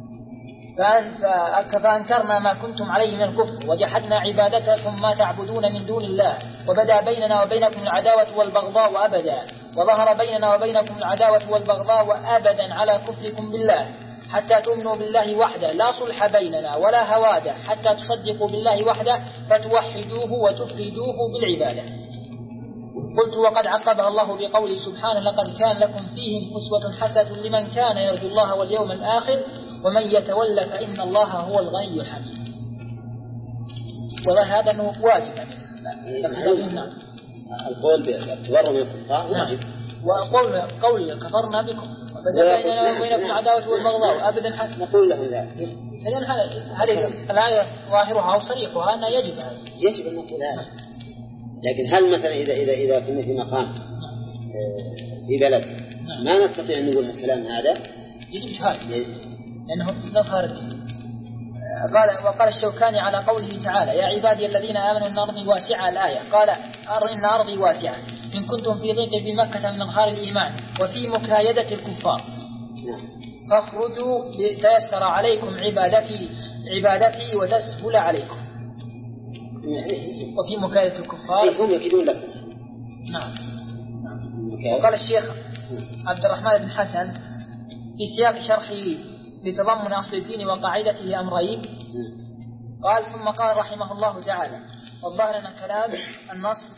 فأنكرنا ما كنتم عليه من الكفر وجحدنا عبادتكم ما تعبدون من دون الله، وبدا بيننا وبينكم العداوة والبغضاء أبدا، وظهر بيننا وبينكم العداوة والبغضاء أبدا على كفركم بالله حتى تؤمنوا بالله وحده لا صلح بيننا ولا هوادة حتى تصدقوا بالله وحده فتوحدوه وتفردوه بالعبادة. قلت وقد عقبها الله بقوله سبحانه لقد كان لكم فيهم أسوة حسنة لمن كان يرجو الله واليوم الآخر ومن يتولى فإن الله هو الغني الحميد. وظاهر هذا أنه واجب. نعم.
القول بالتبرم من الكفار واجب.
وقول كفرنا بكم وبدأ بيننا وبينكم عداوة والبغضاء أبدا
نقول لهم ذلك.
هذه الآية ظاهرها وصريحها أن يجب هذا.
يجب أن نقول هذا. لكن هل مثلا إذا كنا في مقام في بلد ما نستطيع أن نقول الكلام هذا
يجب شهادة لأنه نظهر الدين. وقال الشوكاني على قوله تعالى يا عبادي الذين آمنوا إن أرضي واسعة الآية قال إن أرضي واسعة إن كنتم في ضيق بمكة من أنهار الإيمان وفي مكايدة الكفار فاخرجوا لتيسر عليكم عبادتي وتسهل عليكم. وفي مكايدة الكفار
هم يكيدون لكم.
نعم. وقال الشيخ عبد الرحمن بن حسن في سياق شرحه لتضمن أصل الدين وقاعدته أمرين قال ثم قال رحمه الله تعالى والظاهر أن كلام النص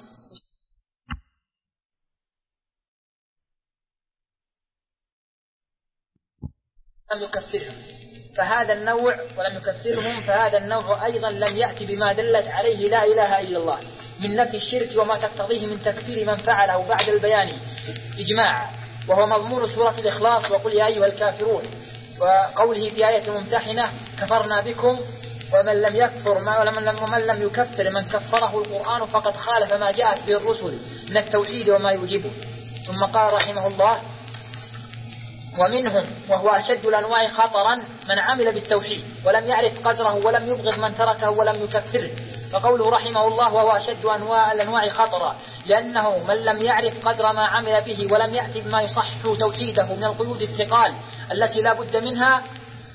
لم يكفرهم فهذا النوع ولم يكفرهم فهذا النوع أيضا لم يأتي بما دلت عليه لا إله إلا الله من نفي الشرك وما تقتضيه من تكفير من فعله بعد البيان إجماعا وهو مضمون سورة الإخلاص وقل يا أيها الكافرون وقوله في آية ممتحنة كفرنا بكم ومن لم يكفر من كفره القرآن فقد خالف ما جاءت به الرسل من التوحيد وما يوجبه. ثم قال رحمه الله ومنهم وهو أشد الأنواع خطرا من عمل بالتوحيد ولم يعرف قدره ولم يبغض من تركه ولم يكفره. فقوله رحمه الله وهو أشد الأنواع خطرا لأنه من لم يعرف قدر ما عمل به ولم يأتي بما يصحح توحيده من القيود الثقال التي لا بد منها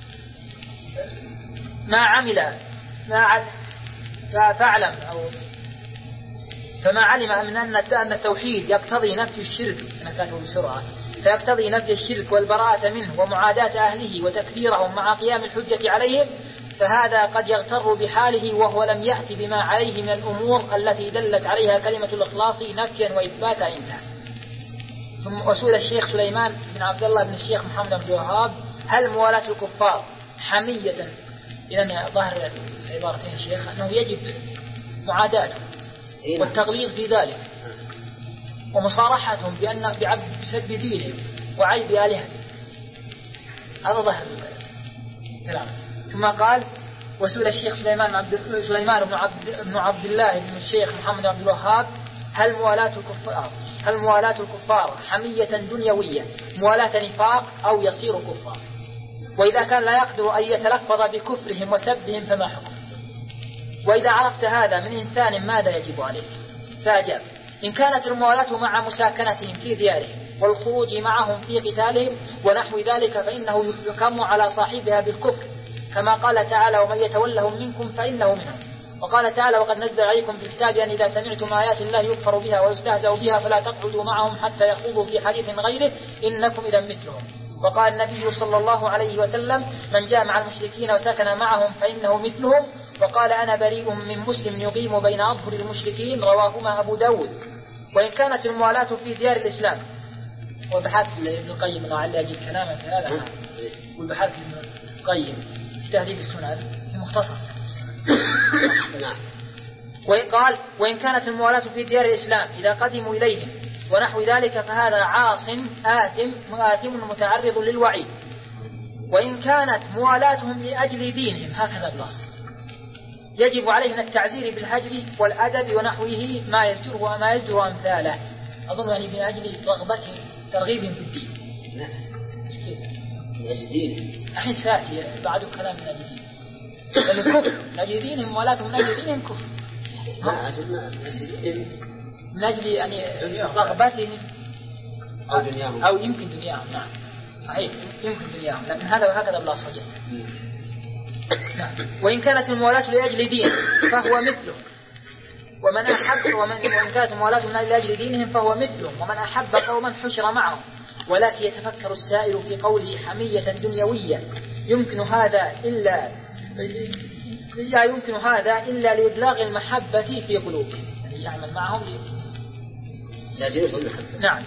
فما علم من أن التوحيد يقتضي نفي الشرك أنا كاتبه بسرعة فيقتضي نفي الشرك والبراءة منه ومعاداة أهله وتكفيرهم مع قيام الحجة عليهم فهذا قد يغتر بحاله وهو لم يأتي بما عليه من الأمور التي دلت عليها كلمة الإخلاص نفيا وإثباتا انتهى. ثم وسئل الشيخ سليمان بن عبد الله بن الشيخ محمد عبد الوهاب هل موالاة الكفار حمية إذن ظاهر عبارتين الشيخ أنه يجب معاداتهم والتغليظ في ذلك ومصارحتهم بسب دينهم وعيب آلهتهم هذا ظاهر الكلام. ثم قال وسئل الشيخ سليمان بن عبد الله بن الشيخ محمد عبد الوهاب هل موالاة الكفار حمية دنيوية موالاة نفاق أو يصير كفار وإذا كان لا يقدر أن يتلفظ بكفرهم وسبهم فما حكم وإذا عرفت هذا من إنسان ماذا يجب عليك فأجاب إن كانت الموالاة مع مساكنتهم في ديارهم والخروج معهم في قتالهم ونحو ذلك فإنه يحكم على صاحبها بالكفر كما قال تعالى ومن يتولهم منكم فإنه منهم. وقال تعالى وقد نزل عليكم في الكتاب أن إذا سمعتم آيات الله يكفر بها ويستهزأ بها فلا تقعدوا معهم حتى يخوضوا في حديث غيره إنكم إذا مثلهم. وقال النبي صلى الله عليه وسلم من جاء مع المشركين وسكن معهم فإنه مثلهم. وقال أنا بريء من مسلم يقيم بين أظهر المشركين رواهما أبو داود. وإن كانت الموالاة في ديار الإسلام وبحث ابن القيم لعل أجد كلاما في هذا والبحث ابن القيم في تهذيب السنن في مختصر وقال وإن كانت الموالاة في ديار الإسلام إذا قدموا إليهم ونحو ذلك فهذا عاص آثم متعرض للوعيد. وإن كانت موالاتهم لأجل دينهم هكذا بالأصل يجب عليه من التعزير بالهجر والأدب ونحوه ما يزجر أمثاله. أظن يعني من أجل رغبتهم ترغيبهم في الدين
من أجل دينهم
الحين ساتي بعد كلام من أجل دينهم الكفر من أجل دينهم موالاتهم من أجل دينهم كفر من أجل يعني رغبتهم أو يمكن دنياهم. نعم صحيح يمكن دنياهم لكن هذا وهكذا بلا صجد. نعم. وإن كانت الموالاة لأجل دين فهو مثله وإن كانت الموالاة لأجل دينهم فهو مثله ومن أحب قوما حشر معهم. ولكن يتفكر السائل في قوله حمية دنيوية يمكن هذا إلا لإبلاغ المحبة في قلوبهم، يعني يعمل معهم
لا يوصل المحبة.
نعم.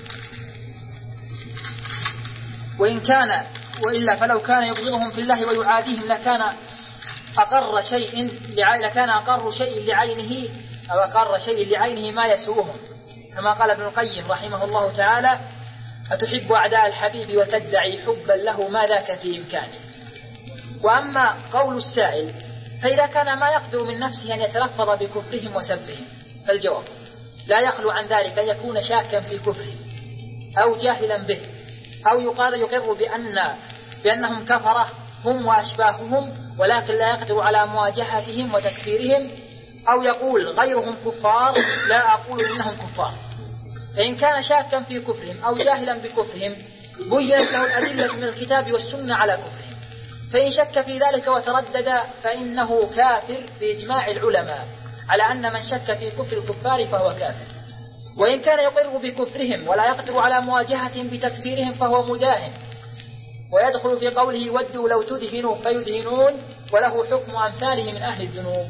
وإلا فلو كان يبغضهم في الله ويعاديهم لكان أقر شيء لعينه أو أقر شيء لعينه ما يسوءهم، كما قال ابن القيم رحمه الله تعالى: أتحب أعداء الحبيب وتدعي حبا له ما ذاك في إمكانه. وأما قول السائل فإذا كان ما يقدر من نفسه أن يتلفظ بكفرهم وسبهم فالجواب: لا يخلو عن ذلك أن يكون شاكا في كفرهم أو جاهلا به، أو يقر بأنهم كفرة هم وأشباههم ولكن لا يقدر على مواجهتهم وتكفيرهم، أو يقول غيرهم كفار لا أقول إنهم كفار. فإن كان شاكا في كفرهم أو جاهلا بكفرهم بينت له الأدلة من الكتاب والسنة على كفرهم، فإن شك في ذلك وتردد فإنه كافر بإجماع العلماء على أن من شك في كفر الكفار فهو كافر. وإن كان يقر بكفرهم ولا يقدر على مواجهتهم بتكفيرهم فهو مداهن، ويدخل في قوله: ودوا لو تدهنوا فيدهنون وله حكم أمثاله من أهل الذنوب.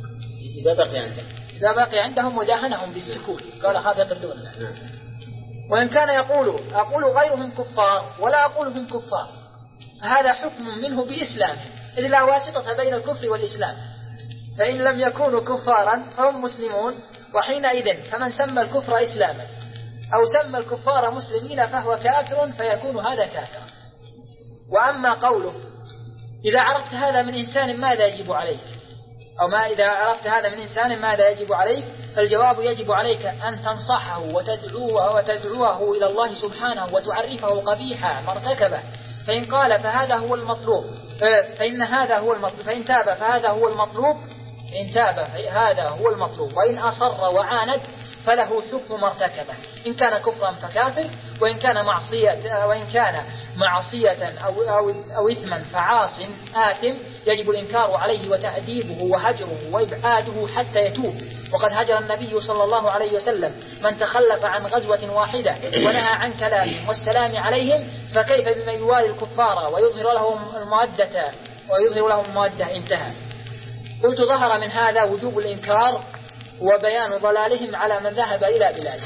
إذا بقي عندهم مداهنهم بالسكوت، قال خاف يطردون. وإن كان أقول غيرهم كفار ولا أقولهم كفار، فهذا حكم منه بإسلامه، إذ لا واسطة بين الكفر والإسلام، فإن لم يكونوا كفارا فهم مسلمون، وحينئذ فمن سمى الكفر إسلاما أو سمى الكفار مسلمين فهو كافر، فيكون هذا كافرا. وأما قوله: إذا عرفت هذا من إنسان ماذا يجب عليك، أو إذا عرفت هذا من إنسان ماذا يجب عليك، فالجواب: يجب عليك أن تنصحه وتدعوه إلى الله سبحانه وتعرفه قبيح ما ارتكبه، فإن قال فهذا هو المطلوب، فإن تاب فهذا هو المطلوب، وإن أصر وعاند فله حكم ما ارتكبه، إن كان كفرا فكافر، وإن كان معصية أو إثما فعاص آثم يجب الإنكار عليه وتأديبه وهجره وإبعاده حتى يتوب. وقد هجر النبي صلى الله عليه وسلم من تخلف عن غزوة واحدة ونهى عن كلامهم والسلام عليهم، فكيف بمن يوالي الكفار ويظهر لهم المودة. انتهى. قلت: ظهر من هذا وجوب الإنكار وبيان ضلالهم على من ذهب إلى بلاده.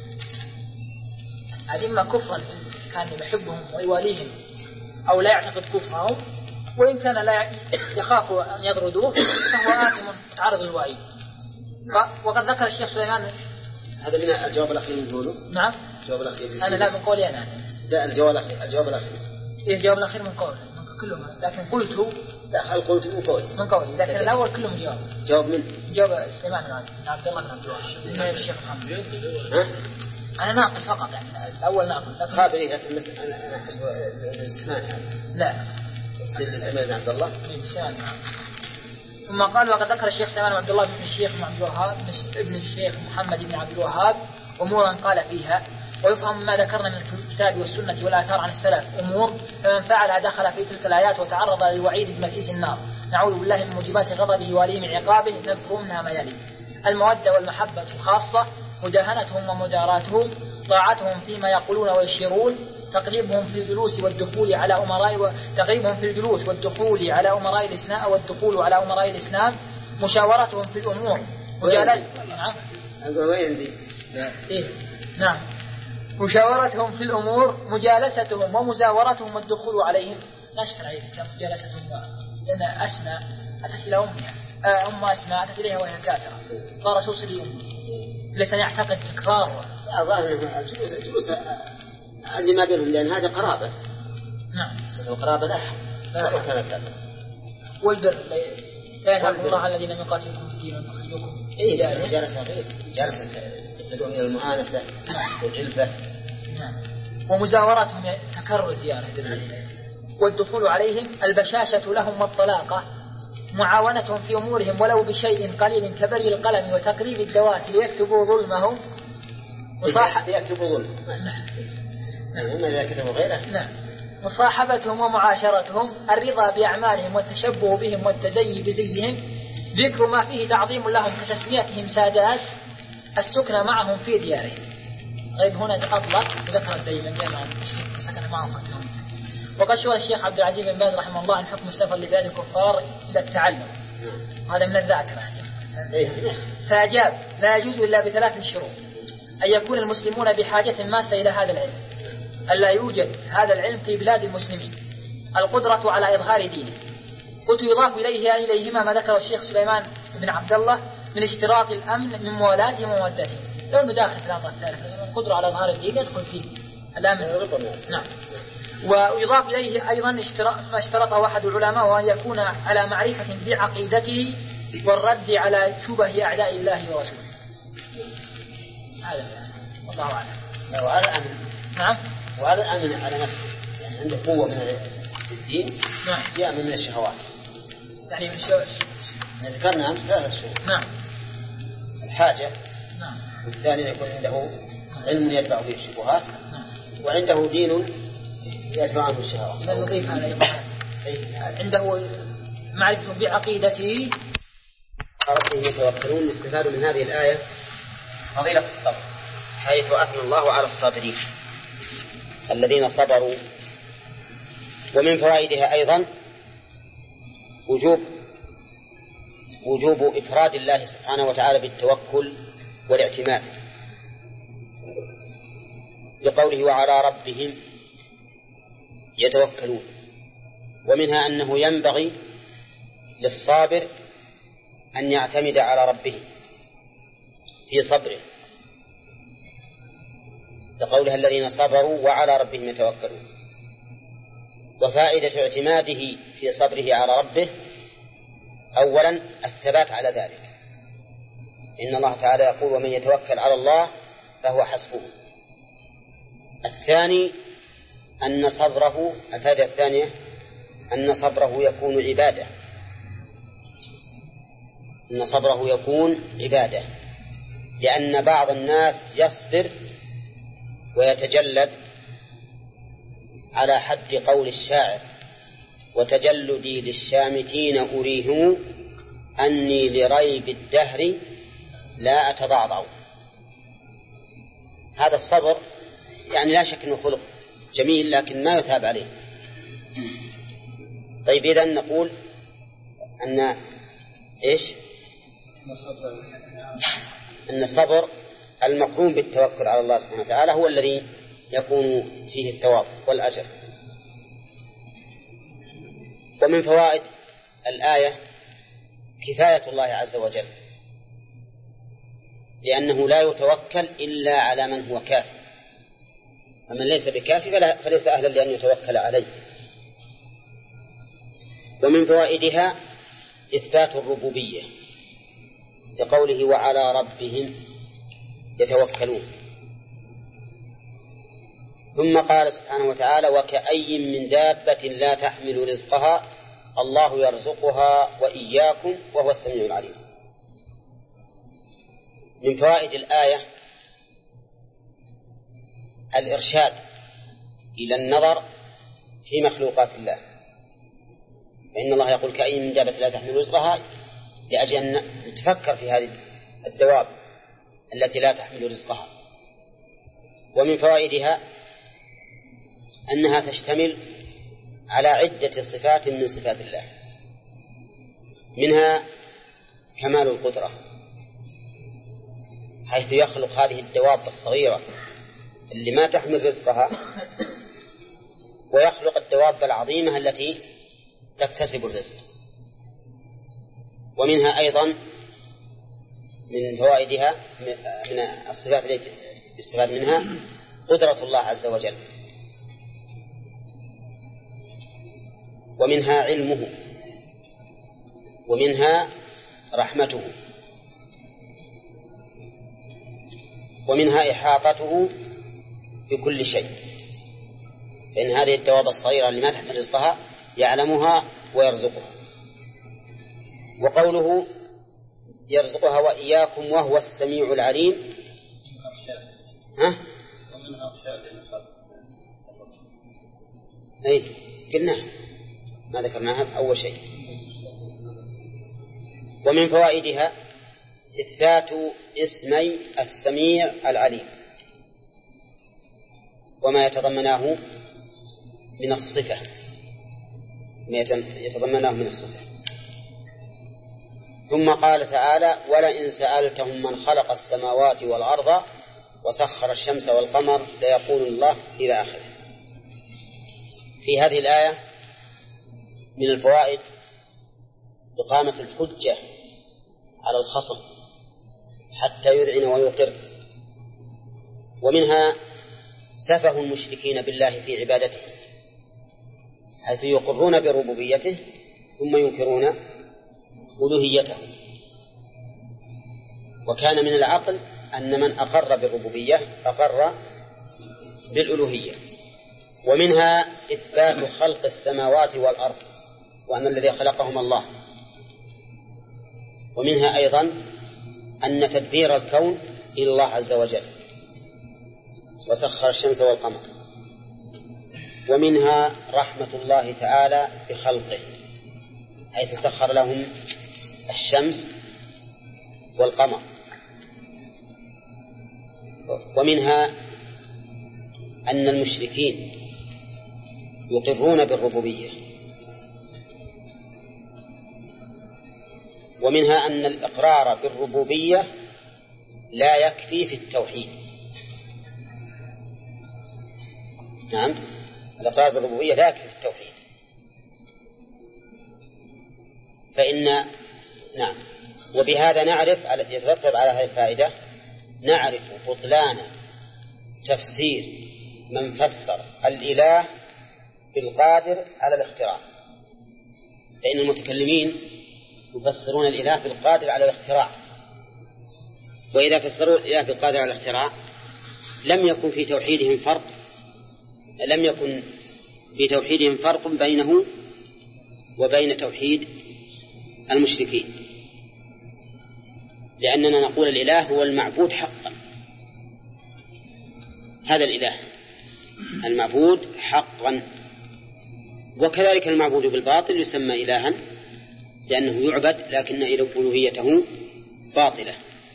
إما كفرا كان يحبهم ويواليهم أو لا يعتقد كفرهم، وإن كان لا يخاف أن يطردوه فهو آثم تعرض الوعيد. وقد ذكر الشيخ سليمان
هذا من الجواب الأخير من قوله.
نعم.
الجواب الأخير.
أنا لا من قولي أنا.
لا الجواب الأخير.
الجواب الأخير من قوله كلهم، لكن قلت.
لا هل قلت من قولي.
لكن الأول كلهم
جواب من
سليمان بن عبد الله بن عبد الوهاب الشيخ محمد. أنا ناقل فقط، يعني الأول ناقل.
خابري لكن أنا حسب الاستثناء هذا.
لا.
سليمان بن عبد الله.
ثم قال: وقد ذكر الشيخ سليمان بن عبد الله بن الشيخ ابن الشيخ محمد بن عبد الوهاب أمورا قال فيها، ويفهم ما ذكرنا من الكتاب والسنة والآثار عن السلف أمور، فمن فعلها دخل في تلك الآيات وتعرض للوعيد بمسيس النار. نعوذ بالله من موجبات غضبه وليم عقابه. نذكر منها ما يلي: المودة والمحبة الخاصة، مداهنتهم ومداراتهم، طاعتهم فيما يقولون ويشيرون، تقريبهم في الجلوس والدخول على أمراء الإسلام والدخول على أمراء الإسلام، مشاورتهم في الأمور، مشاورتهم في الأمور، مجالستهم ومزاورتهم والدخول عليهم. نشكر عليك مجالستهم، لأن أسماء أتت إلى أمها أسماء أتت إليها وهي كافرة، قال رسول صلى الله عليه وسلم ليس يعتقد تكرار.
الجلوس اللي ما بينهم، لأن هذا قرابة.
نعم.
القرابة لا كانت كافرة.
والبر لا ينهاكم الله الذين لم يقاتلوكم في الدين ويخرجوكم.
جالسة غير جالسة تدعو إلى المؤانسة والألفة.
ومزاورتهم تكرر زيارة. والدخول عليهم، البشاشة لهم والطلاقة، معاونتهم في أمورهم ولو بشيء قليل كبري القلم وتقريب الدوات ليكتبوا ظلمهم.
يكتبوا ظلم. إذا كتبوا غيره.
مصاحبتهم ومعاشرتهم، الرضا بأعمالهم والتشبه بهم والتزيي بزيهم، ذكر ما فيه تعظيم لهم كتسميتهم سادات، السكن معهم في ديارهم. غيب هنا أطلق وذكر دائما جمعا سكن معهم. وقد شغل الشيخ عبد العزيز بن باز رحمه الله عن حكم السفر لبلاد الكفار إلى التعلم، هذا من الذاكرة، فأجاب: لا يجوز إلا بثلاث شروط: أن يكون المسلمون بحاجة ماسة إلى هذا العلم، ألا يوجد هذا العلم في بلاد المسلمين، القدرة على إظهار دينه. قلت يضاف إليهما ما ذكره الشيخ سليمان بن عبد الله من اشتراط الأمن من موالاتهم ومودتهم. لو نداخل في الأمر الثالث القدرة على إظهار الدين يدخل فيه الأمن. نعم. ويضاف إليه أيضا ما اشترطه أحد العلماء، وأن يكون على معرفة بعقيدته والرد على شبه أعداء الله ورسوله. هذا والله أعلم.
وعلى الأمن.
نعم.
وعلى الأمن على نفسه، يعني عنده قوة من الدين.
نعم.
يأمن من الشهوات.
يعني من الشهوات.
ذكرنا أمس 3 شروط.
نعم.
الحاجة.
نعم.
والثاني يكون عنده علم يتبع به الشبهات.
نعم.
وعنده دين يتبع عنه الشهوات.
لا نضيف على عنده معرفة بعقيدته
ربهم يتوكلون. يستفاد من هذه الآية فضيلة الصبر، حيث أثنى الله على الصابرين الذين صبروا. ومن فوائدها أيضا وجوب إفراد الله سبحانه وتعالى بالتوكل والاعتماد، لقوله: وعلى ربهم يتوكلون. ومنها أنه ينبغي للصابر أن يعتمد على ربه في صبره، لقولها: الذين صبروا وعلى ربهم يتوكلون. وفائدة اعتماده في صبره على ربه: أولا الثبات على ذلك، إن الله تعالى يقول: ومن يتوكل على الله فهو حسبه. الثاني أن صبره، الفائدة الثانية أن صبره يكون عبادة، أن صبره يكون عبادة، لأن بعض الناس يصبر ويتجلد على حد قول الشاعر: وتجلدي للشامتين أريهم أني لريب الدهر لا أتضعضع. هذا الصبر يعني لا شك أنه خلق جميل، لكن ما يثاب عليه. طيب، إذن نقول أن إيش؟ أن الصبر المقرون بالتوكل على الله سبحانه وتعالى هو الذي يكون فيه الثواب والأجر. ومن فوائد الآية كفاية الله عز وجل، لأنه لا يتوكل إلا على من هو كافي، ومن ليس بكافي فليس أهلا لأن يتوكل عليه. ومن فوائدها إثبات الربوبية، لقوله: وعلى ربهم يتوكلون. ثم قال سبحانه وتعالى: وكأي من دابة لا تحمل رزقها الله يرزقها وإياكم وهو السميع العليم. من فوائد الآية الإرشاد إلى النظر في مخلوقات الله، فإن الله يقول: كأي من دابة لا تحمل رزقها، لأجل أن نتفكر في هذه الدواب التي لا تحمل رزقها. ومن فوائدها أنها تشتمل على عدة صفات من صفات الله، منها كمال القدرة، حيث يخلق هذه الدواب الصغيرة اللي ما تحمل رزقها، ويخلق الدواب العظيمة التي تكتسب الرزق. ومنها أيضا من فوائدها من الصفات التي يستفاد منها قدرة الله عز وجل، ومنها علمه، ومنها رحمته، ومنها إحاطته بكل شيء، فإن هذه الدواب الصغيرة اللي ما تحمل رزقها يعلمها ويرزقها. وقوله يرزقها وإياكم وهو السميع العليم. أي قلنا ما ذكرناها أول شيء. ومن فوائدها إثبات اسمي السميع العليم وما يتضمناه من الصفة، ما يتضمنه من الصفة. ثم قال تعالى: ولئن سألتهم من خلق السماوات والأرض وسخر الشمس والقمر ليقولن الله، إلى آخره. في هذه الآية من الفوائد إقامة الحجة على الخصم حتى يذعن ويقر، ومنها سفه المشركين بالله في عبادته، حيث يقرون بربوبيته ثم ينكرون ألوهيته. وكان من العقل أن من أقر بالربوبية أقر بالألوهية. ومنها إثبات خلق السماوات والأرض وأن الذي خلقهم الله. ومنها أيضا أن تدبير الكون إلى الله عز وجل، وسخر الشمس والقمر. ومنها رحمة الله تعالى بخلقه، حيث سخر لهم الشمس والقمر. ومنها أن المشركين يقرون بالربوبية. ومنها أن الإقرار بالربوبية لا يكفي في التوحيد. نعم، الإقرار بالربوبية لا يكفي في التوحيد، نعم. وبهذا نعرف، يترتب على هذه الفائدة، نعرف بطلان تفسير من فسر الإله بالقادر على الاختراع. فإن المتكلمين يفسرون الإله بالقادر على الاختراع، وإذا فسروا الإله بالقادر على الاختراع لم يكن في توحيدهم فرق بينه وبين توحيد المشركين، لأننا نقول الإله هو المعبود حقا. هذا الإله المعبود حقا، وكذلك المعبود بالباطل يسمى إلها لأنه يعبد لكن ألوهيته باطلة.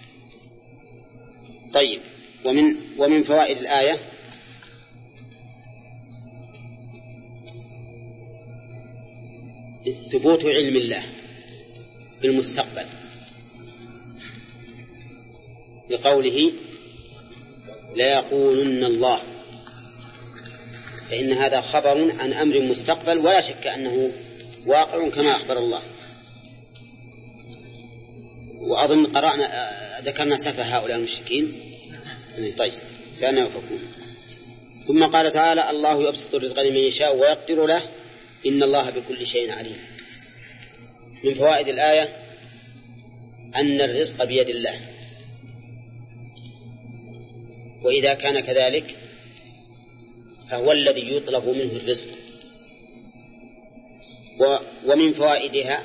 طيب، ومن فوائد الآية ثبوت علم الله بالمستقبل، بقوله ليقولن الله، فإن هذا خبر عن أمر مستقبل ولا شك أنه واقع كما أخبر الله. وأظن ذكرنا سفه هؤلاء المشركين. طيب، كان يفكون. ثم قال تعالى: الله يبسط الرزق لمن يشاء ويقدر له إن الله بكل شيء عليم. من فوائد الآية أن الرزق بيد الله، وإذا كان كذلك فهو الذي يطلب منه الرزق. ومن فوائدها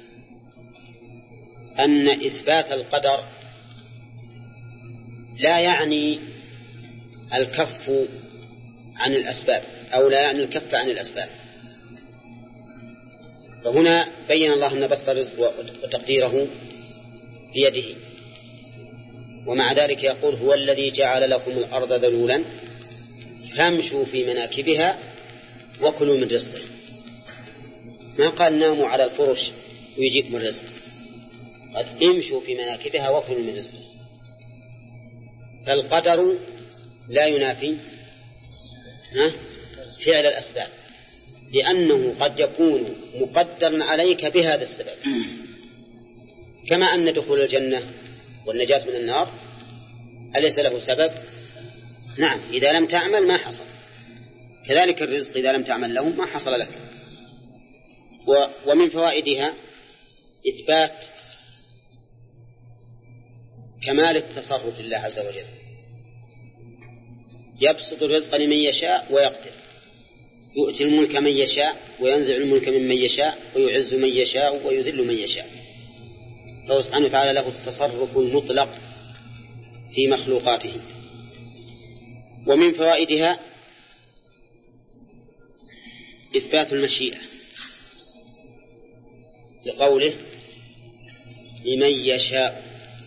أن إثبات القدر لا يعني الكف عن الأسباب، أو لا يعني الكف عن الأسباب. فهنا بين الله أن بسط الرزق وتقديره بيده، ومع ذلك يقول: هو الذي جعل لكم الأرض ذلولا فامشوا في مناكبها وكلوا من رزقه. ما قال ناموا على الفرش ويجيكم الرزق، قد امشوا في مناكبها وكلوا من رزقه. فالقدر لا ينافي فعل الأسباب، لأنه قد يكون مقدرا عليك بهذا السبب، كما أن دخول الجنة والنجاة من النار أليس له سبب؟ نعم، إذا لم تعمل ما حصل. كذلك الرزق إذا لم تعمل له ما حصل لك. ومن فوائدها إثبات كمال التصرف لله عز وجل، يبسط الرزق لمن يشاء ويقدر، يؤتي الملك من يشاء وينزع الملك ممن يشاء ويعز من يشاء ويذل من يشاء. فهو سبحانه وتعالى له التصرف المطلق في مخلوقاته. ومن فوائدها إثبات المشيئة، لقوله لمن يشاء.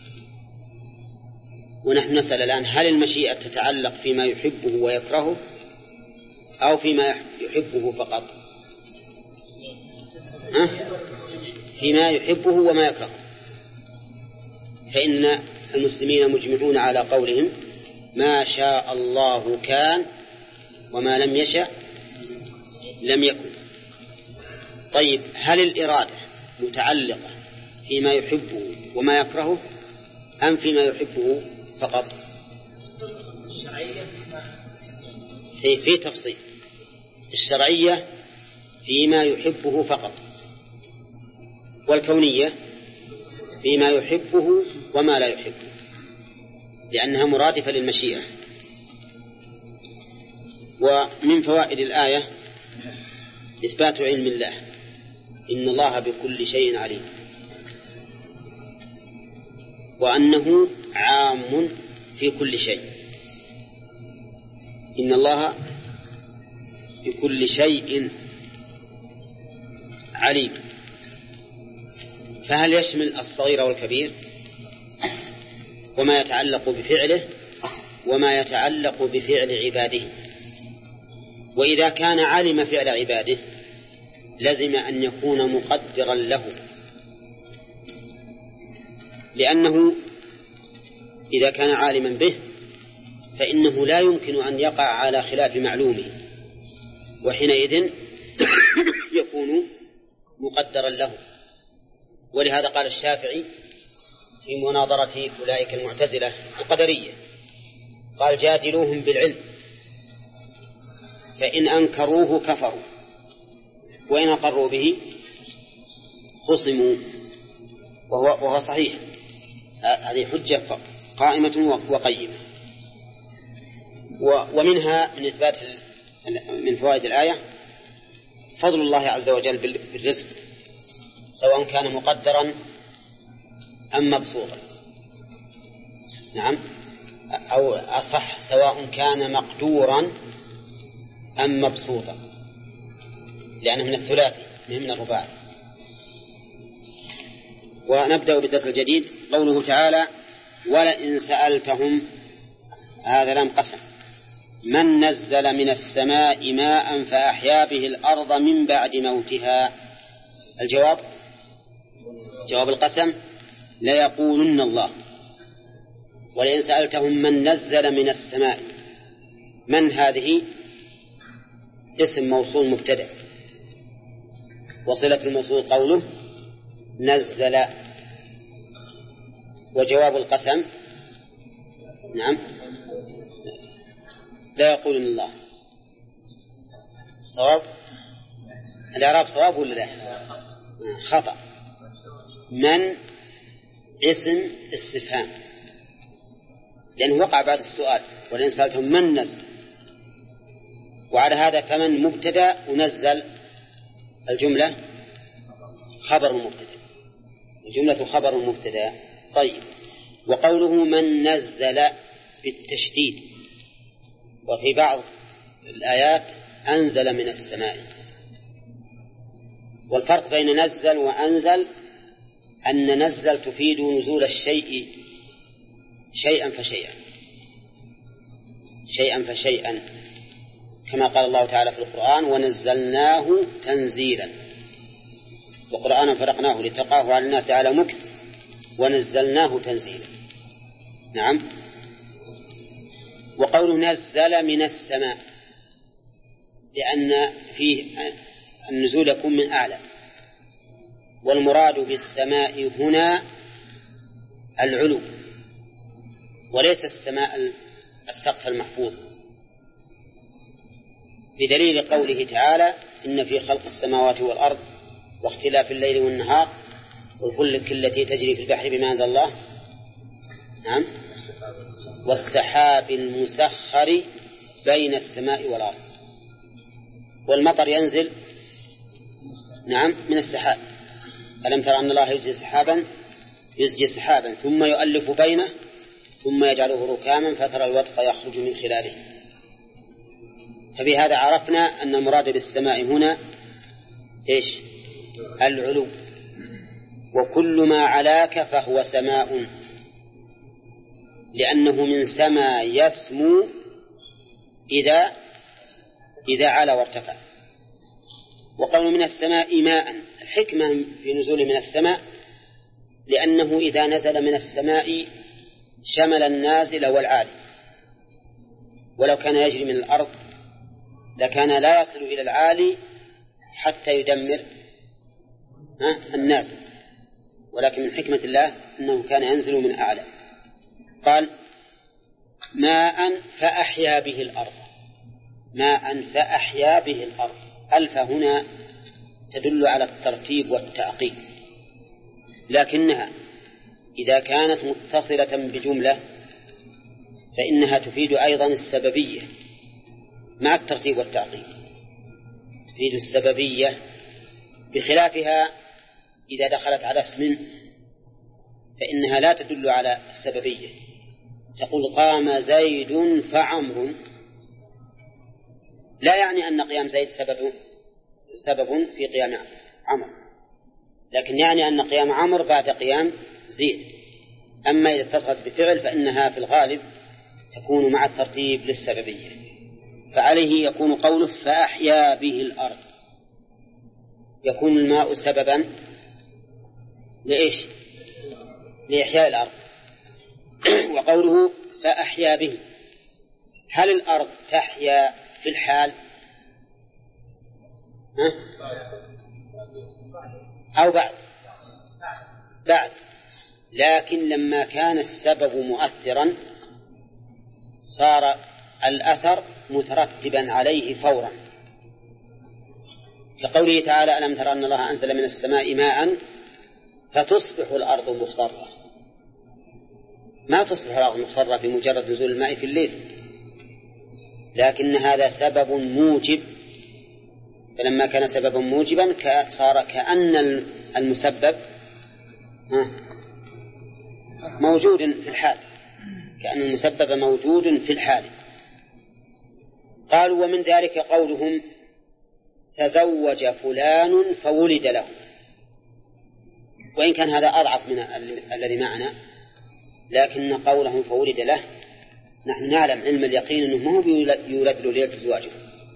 ونحن نسأل الآن: هل المشيئة تتعلق فيما يحبه ويكرهه أو فيما يحبه فقط؟ فيما يحبه وما يكرهه. فإن المسلمين مجمعون على قولهم ما شاء الله كان وما لم يشأ لم يكن. طيب هل الإرادة متعلقة فيما يحبه وما يكرهه أم فيما يحبه فقط؟ في تفصيل. الشرعية فيما يحبه فقط، والكونية فيما يحبه وما لا يحبه، لأنها مرادفة للمشيئة. ومن فوائد الآية إثبات علم الله، إن الله بكل شيء عليم، وأنه عام في كل شيء. إن الله بكل شيء عليم، فهل يشمل الصغير والكبير وما يتعلق بفعله وما يتعلق بفعل عباده؟ وإذا كان علم فعل عباده لزم أن يكون مقدرا له، لأنه إذا كان عالما به فإنه لا يمكن أن يقع على خلاف معلومه، وحينئذ يكون مقدرا له. ولهذا قال الشافعي في مناظرة أولئك المعتزلة القدرية، قال جادلوهم بالعلم فإن أنكروه كفروا وإن أقروا به خصموا. وهو صحيح، هذه حجة قائمة وقيمة. ومنها من إثبات من فوائد الآية فضل الله عز وجل بالرزق، سواء كان مقدرا أم مبسوطا. نعم، أو أصح سواء كان مقدورا أم مبسوطا، لأنه من الثلاثي من الرباعي. ونبدأ بالدرس الجديد. قوله تعالى ولئن سألتهم، هذا لام قسم، من نزل من السماء ماء فأحيا به الأرض من بعد موتها؟ الجواب جواب القسم ليقولن الله. ولئن سألتهم من نزل من السماء، من هذه اسم موصول مبتدأ، وصلة الموصول قوله نزل. وجواب القسم نعم لا يقولن الله. صواب الإعراب صواب ولا لا؟ خطأ. من اسم استفهام، لأنه وقع بعد السؤال ولئن سألتهم من نزل، وعلى هذا فمن مبتدأ ونزل الجملة خبر مبتدأ، الجملة خبر مبتدأ. طيب، وقوله من نزل بالتشديد، وفي بعض الآيات أنزل من السماء. والفرق بين نزل وأنزل أن نزل تفيد نزول الشيء شيئا فشيئا، شيئا فشيئا، كما قال الله تعالى في القرآن ونزلناه تنزيلا، وقرآنا فرقناه لتقاه على الناس على مكث ونزلناه تنزيلا. نعم. وقوله نزل من السماء لأن فيه النزول يكون من أعلى، والمراد بالسماء هنا العلو، وليس السماء السقف المحفوظ، بدليل قوله تعالى إن في خلق السماوات والأرض واختلاف الليل والنهار والفلك التي تجري في البحر بما أنزل الله. نعم. والسحاب المسخر بين السماء والأرض. والمطر ينزل نعم من السحاب. ألم تر أن الله يزجي سحابا ثم يؤلف بينه ثم يجعله ركاما فترى الودق يخرج من خلاله. فبهذا عرفنا أن المراد بالسماء هنا إيش؟ العلو. وكل ما علاك فهو سماء، لأنه من سما يسمو إذا علا وارتفع. وقول من السماء ماء، الحكمة في نزوله من السماء لأنه إذا نزل من السماء شمل النازل والعالي، ولو كان يجري من الأرض لكان لا يصل إلى العالي حتى يدمر النازل، ولكن من حكمة الله أنه كان ينزل من أعلى. قال ماء فأحيا به الأرض، ماء فأحيا به الأرض، ألف هنا تدل على الترتيب والتعقيب، لكنها إذا كانت متصلة بجملة فإنها تفيد أيضا السببية مع الترتيب والتعقيب، تفيد السببية، بخلافها إذا دخلت على اسم فإنها لا تدل على السببية. تقول قام زيد فعمر، لا يعني أن قيام زيد سبب في قيام عمر، لكن يعني أن قيام عمر بعد قيام زيد. أما إذا اتصلت بفعل فإنها في الغالب تكون مع الترتيب للسببية، فعليه يكون قوله فأحيا به الأرض، يكون الماء سببا لإيش؟ لإحياء الأرض. وقوله فأحيا به، هل الأرض تحيا في الحال أو بعد؟ لكن لما كان السبب مؤثرا صار الأثر مترتبا عليه فورا، لقوله تعالى ألم تر أن الله أنزل من السماء ماء فتصبح الأرض مخضرة. ما تصبح الأرض مخضرة بمجرد نزول الماء في الليل، لكن هذا سبب موجب، فلما كان سببا موجبا صار كأن المسبب موجود في الحال، كأن المسبب موجود في الحال. قالوا ومن ذلك قولهم تزوج فلان فولد له، وإن كان هذا أضعف من الذي معنا، لكن قولهم فولد له نحن نعلم علم اليقين أنه ما هو يولد له ليلة زواجه،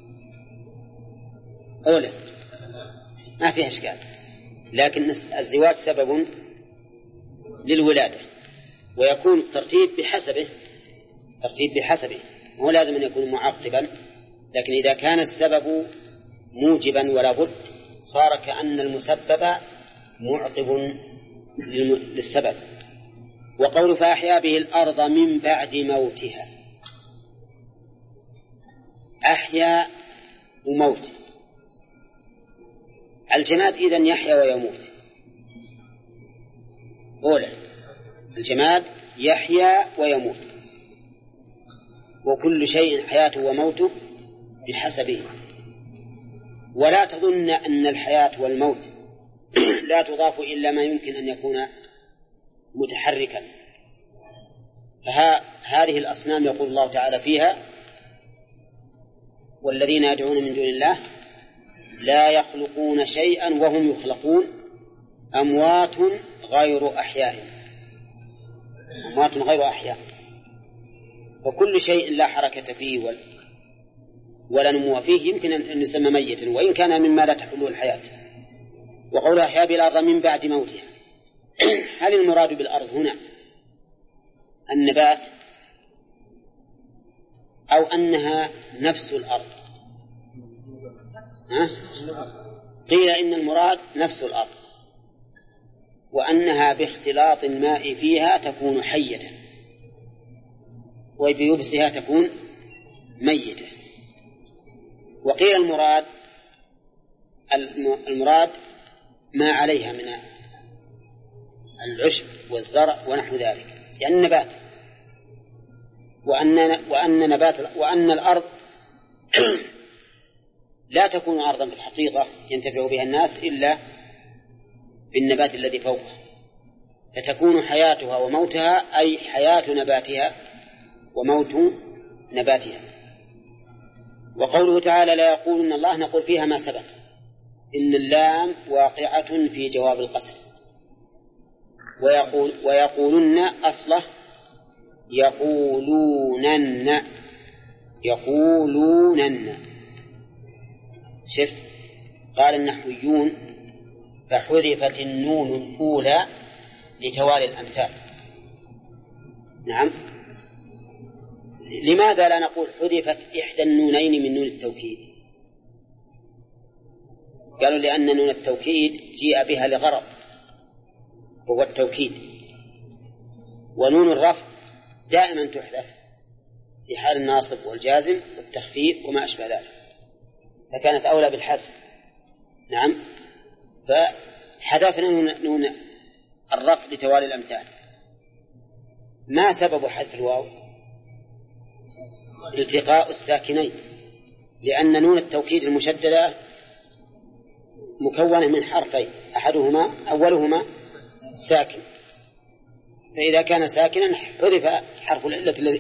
أولا ما فيها إشكال، لكن الزواج سبب للولادة، ويكون الترتيب بحسبه، هو لازم أن يكون معقبا، لكن إذا كان السبب موجبا ولا بد صار كأن المسبب معقب للسبب. وقول فأحيا به الأرض من بعد موتها، أحيا وموت، الجماد إذن يحيا ويموت، أولا الجماد يحيا ويموت، وكل شيء حياته وموته بحسبه، ولا تظن أن الحياة والموت لا تضاف إلا ما يمكن أن يكون متحركا. فهذه الأصنام يقول الله تعالى فيها والذين يدعون من دون الله لا يخلقون شيئا وهم يخلقون أموات غير أحياء، أموات غير أحياء، فكل شيء لا حركة فيه ولا نمو فيه يمكن أن يسمى ميتا وإن كان مما لا تحله الحياة. وقول أحيا بالأرض من بعد موتها، هل المراد بالأرض هنا النبات أو أنها نفس الأرض؟ قيل إن المراد نفس الأرض، وأنها باختلاط الماء فيها تكون حية وبيبسها تكون ميتة. وقيل المراد ما عليها من العشب والزرع ونحو ذلك، يعني النبات، وأن الأرض لا تكون أرضا في الحقيقة ينتفع بها الناس إلا بالنبات الذي فوقها، فتكون حياتها وموتها أي حياة نباتها وموت نباتها. وقوله تعالى لا يقولن الله، نقول فيها ما سبق، إن اللام واقعة في جواب القسم، ويقولن أصله يقولونن، شف قال النحويون فحذفت النون الأولى لتوالي الأمثال. نعم. لماذا لا نقول حذفت إحدى النونين من نون التوكيد؟ قالوا لأن نون التوكيد جيء بها لغرض هو التوكيد، ونون الرفع دائما تحذف في حال الناصب والجازم والتخفيف وما أشبه ذلك، فكانت أولى بالحذف. نعم. فحذفنا نون الرفع لتوالي الأمثال. ما سبب حذف الواو؟ التقاء الساكنين، لأن نون التوكيد المشددة مكونة من حرفين، أولهما ساكن، فإذا كان ساكنا حذف حرف العلة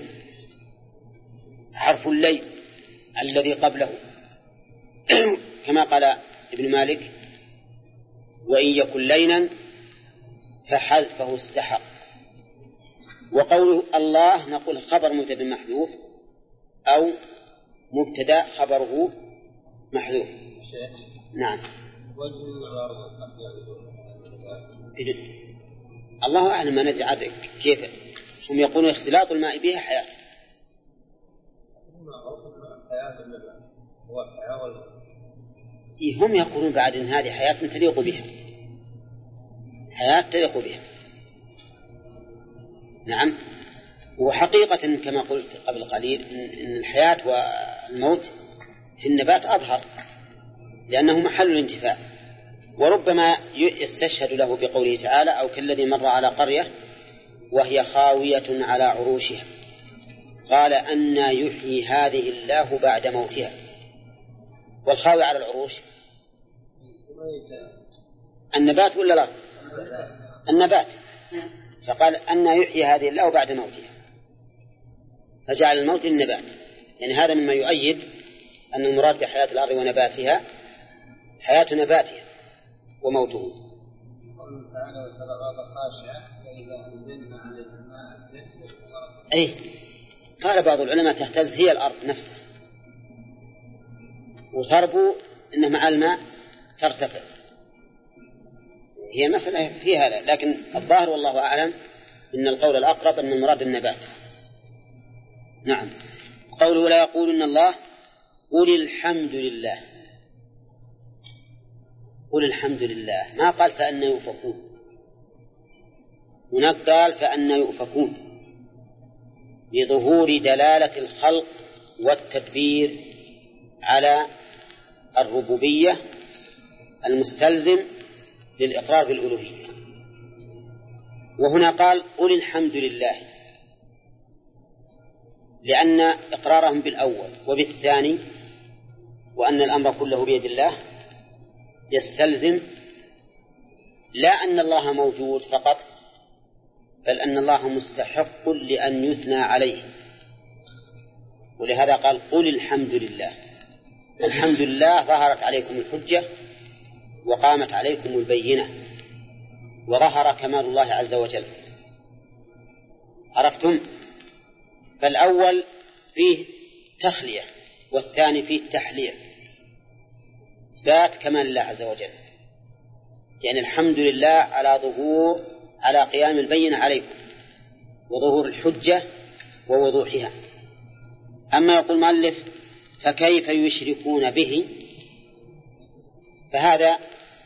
حرف اللين الذي قبله كما قال ابن مالك: وإن يكن لينا فحذفه السحق. وقوله الله نقول خبر مبتدأ محذوف أو مبتدأ خبره محذوف. نعم. الله أعلم، ما ندري عاد كيف هم يقولون اختلاط الماء بها حياة. هم يقولون بعد إن هذه حياة تليق بها، حياة تليق بها. نعم. وحقيقة كما قلت قبل قليل إن الحياة والموت في النبات أظهر، لأنه محل الانتفاع، وربما يستشهد له بقوله تعالى: أو كالذي مر على قرية وهي خاوية على عروشها قال أنى يحيي هذه الله بعد موتها. والخاوية على العروش النبات ولا لا؟ النبات. فقال أنى يحيي هذه الله بعد موتها، فجعل الموت للنبات. يعني هذا مما يؤيد أن المراد بحياة الأرض ونباتها حياة نباتها وموته.
قوله تعالى: وترى خاشعة فإذا أنزلنا عليه الماء اهتزت.
أي قال بعض العلماء تهتز هي الأرض نفسها، وتربو إن مع الماء ترتفع. هي مسألة فيها، لكن الظاهر والله أعلم إن القول الأقرب أن المراد النبات. نعم. قوله لا يقولن الله قل الحمد لله. قل الحمد لله، ما قال فأنا يؤفكون، هناك قال فأنا يؤفكون بظهور دلالة الخلق والتدبير على الربوبية المستلزم للإقرار بالألوهية. وهنا قال قل الحمد لله، لأن إقرارهم بالأول وبالثاني وأن الأمر كله بيد الله يستلزم لا أن الله موجود فقط، بل أن الله مستحق لأن يثنى عليه. ولهذا قال قل الحمد لله. الحمد لله ظهرت عليكم الحجة وقامت عليكم البينة وظهر كمال الله عز وجل. عرفتم؟ فالأول فيه تخلية والثاني فيه تحلية، إثبات كمال الله عز وجل. يعني الحمد لله على قيام البينة عليكم وظهور الحجة ووضوحها. أما يقول مؤلف فكيف يشركون به، فهذا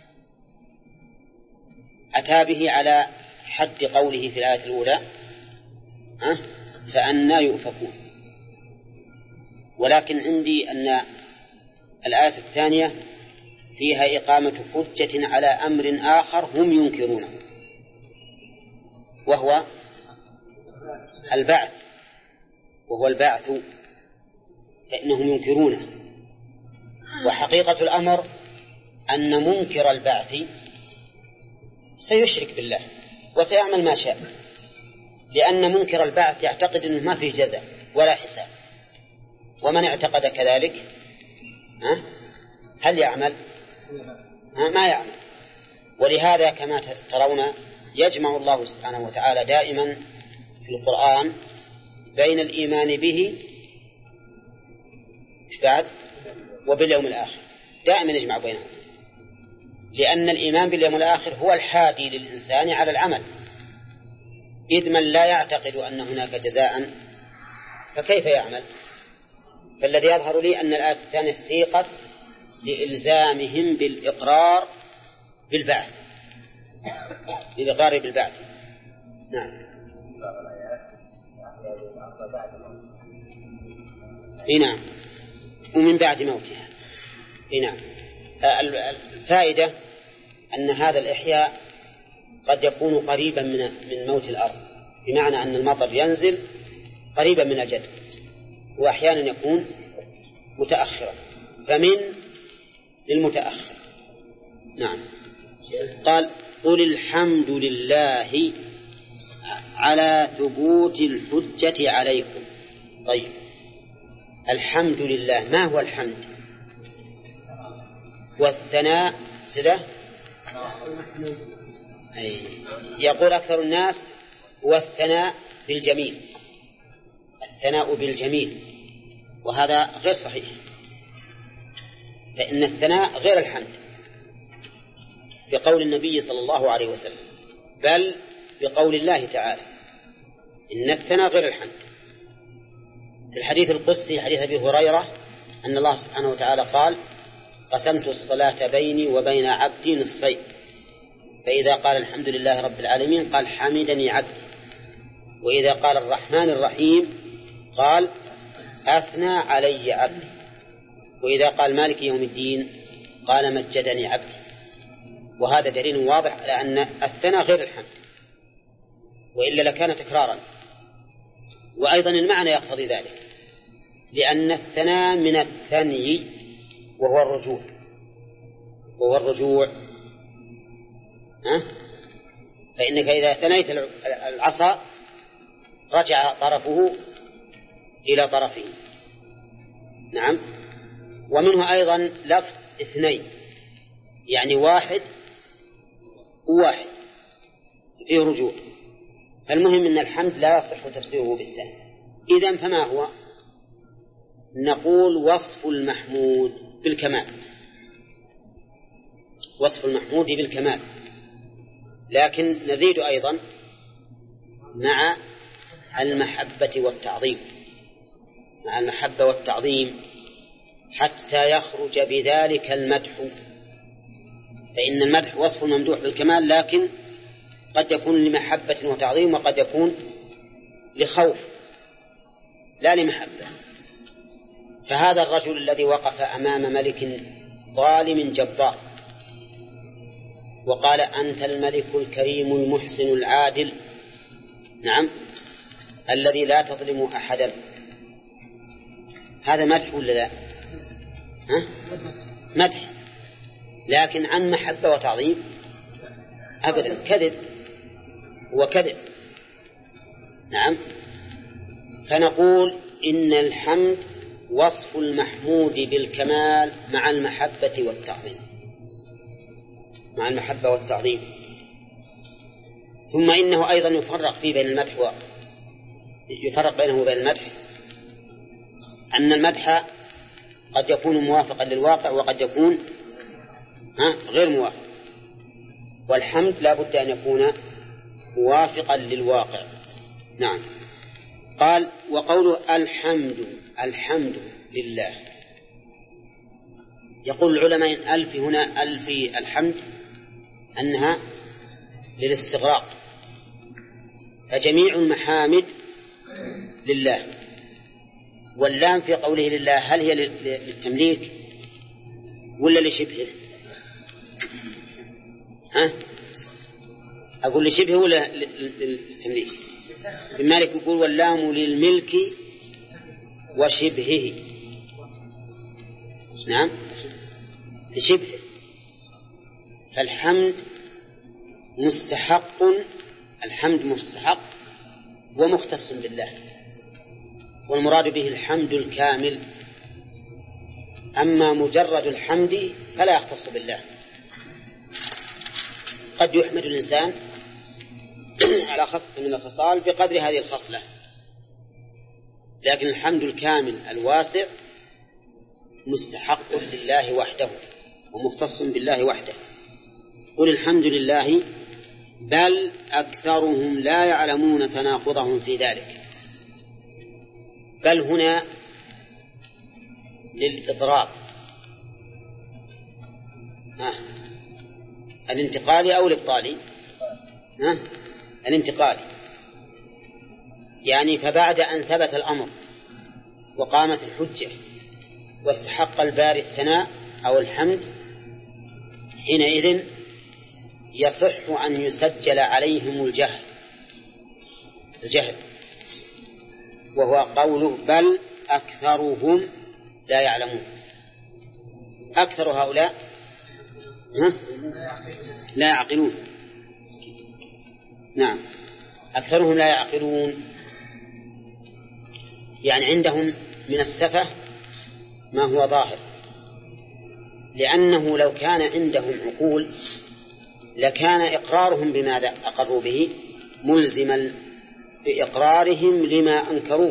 أتى به على حد قوله في الآية الأولى فأنا يؤفكون. ولكن عندي أن الآية الثانية فيها إقامة حجة على أمر آخر هم ينكرونه، وهو البعث، فإنهم ينكرونه. وحقيقة الأمر أن منكر البعث سيشرك بالله وسيعمل ما شاء، لأن منكر البعث يعتقد أنه ما فيه جزاء ولا حساب، ومن اعتقد كذلك هل يعمل؟ ما يعمل. ولهذا كما ترون يجمع الله سبحانه وتعالى دائما في القرآن بين الإيمان به وباليوم الآخر، دائما يجمع بينهم. لأن الإيمان باليوم الآخر هو الحادي للإنسان على العمل، إذ من لا يعتقد أن هناك جزاء فكيف يعمل؟ فالذي يظهر لي أن الآية الثانية سيقت لإلزامهم بالإقرار بالبعث، للإقرار بالبعث. نعم. نعم، ومن بعد موتها. نعم. الفائدة أن هذا الإحياء قد يكون قريبا من موت الأرض، بمعنى أن المطر ينزل قريبا من الجد، وأحيانا يكون متأخرا، فمن للمتأخر. نعم. قال قل الحمد لله على ثبوت الحجة عليكم. طيب، الحمد لله، ما هو الحمد؟ والثناء سده يقول أكثر الناس والثناء بالجميل، الثناء بالجميل، وهذا غير صحيح، فإن الثناء غير الحمد بقول النبي صلى الله عليه وسلم، بل بقول الله تعالى إن الثناء غير الحمد. في الحديث القدسي حديث أبي هريرة أن الله سبحانه وتعالى قال قسمت الصلاة بيني وبين عبدي نصفين، فإذا قال الحمد لله رب العالمين قال حمدني عبدي، وإذا قال الرحمن الرحيم قال أثنى علي عبدي، وإذا قال مالك يوم الدين قال مجدني عبدي. وهذا دليل واضح على أن الثناء غير الحمد، وإلا لكان تكرارا. وأيضا المعنى يقتضي ذلك، لأن الثناء من الثني وهو الرجوع. فإنك إذا ثنيت العصا رجع طرفه إلى طرفه. نعم. ومنه أيضا لفظ اثنين، يعني واحد وواحد فيه رجوع. فالمهم أن الحمد لا يصح تفسيره بالثاني. إذن فما هو؟ نقول وصف المحمود بالكمال، وصف المحمود بالكمال، لكن نزيد أيضا مع المحبة والتعظيم، مع المحبة والتعظيم حتى يخرج بذلك المدح. فإن المدح وصف الممدوح بالكمال، لكن قد يكون لمحبة وتعظيم، وقد يكون لخوف لا لمحبة. فهذا الرجل الذي وقف أمام ملك ظالم جبار وقال أنت الملك الكريم المحسن العادل، نعم، الذي لا تظلم أحدا، هذا مدح ولا لا؟ مدح، لكن عن محبة وتعظيم أبدا، كذب، هو كذب. نعم. فنقول إن الحمد وصف المحمود بالكمال مع المحبة والتعظيم، مع المحبة والتعظيم. ثم إنه أيضا يفرق فيه بين المدح يفرق بينه وبين المدح، أن المدح قد يكون موافقا للواقع وقد يكون غير موافق، والحمد لا بد أن يكون موافقا للواقع. نعم. قال وقوله الحمد لله، يقول العلماء ألف هنا ألف الحمد أنها للاستغراق، فجميع المحامد لله. واللام في قوله لله هل هي للتمليك ولا لشبهه؟ أقول لشبهه ولا للتمليك؟ ابن مالك يقول واللام للملك وشبهه. نعم، لشبهه. فالحمد مستحق، الحمد مستحق ومختص بالله، والمراد به الحمد الكامل. أما مجرد الحمد فلا يختص بالله. قد يحمد الإنسان على خصلة من الخصال بقدر هذه الخصلة، لكن الحمد الكامل الواسع مستحق لله وحده ومختص بالله وحده. قل الحمد لله بل أكثرهم لا يعلمون تناقضهم في ذلك. بل هنا للإضراب الانتقالي أو الإبطالي؟ الانتقالي، يعني فبعد أن ثبت الأمر وقامت الحجة واستحق الباري الثناء أو الحمد، حينئذ يصح أن يسجل عليهم الجهل، وهو قوله بل أكثرهم لا يعلمون. أكثر هؤلاء لا يعقلون. نعم، أكثرهم لا يعقلون، يعني عندهم من السفة ما هو ظاهر، لأنه لو كان عندهم عقول لكان إقرارهم بماذا أقروا به ملزما بإقرارهم لما أنكروه.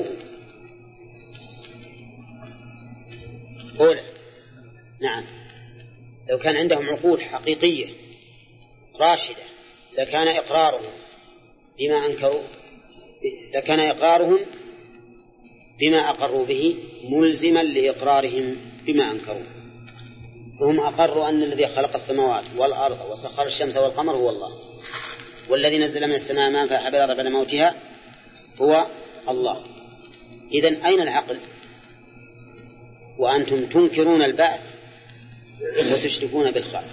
قول نعم، لو كان عندهم عقول حقيقية راشدة لكان إقرارهم بما أنكروا، لكان إقرارهم بما أقروا به ملزما لإقرارهم بما أنكروا. فهم أقروا أن الذي خلق السماوات والأرض وسخر الشمس والقمر هو الله، والذي نزل من السماء ماء فأحيا الأرض بعد موتها هو الله. إذن أين العقل وأنتم تنكرون البعث وتشركون بالخالق؟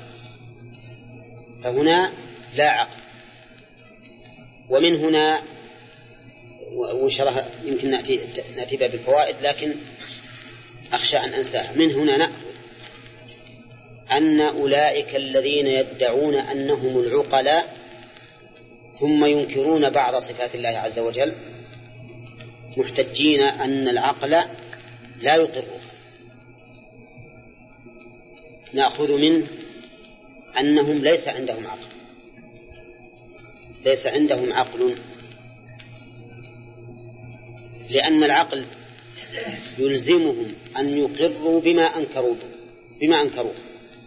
فهنا لا عقل. ومن هنا وشرها يمكن نأتي بالفوائد لكن أخشى أن أنساها. من هنا نأخذ أن أولئك الذين يدعون أنهم العقلاء ثم ينكرون بعض صفات الله عز وجل محتجين أن العقل لا يقره. نأخذ منه أنهم ليس عندهم عقل، ليس عندهم عقل، لأن العقل يلزمهم أن يقروا بما أنكروه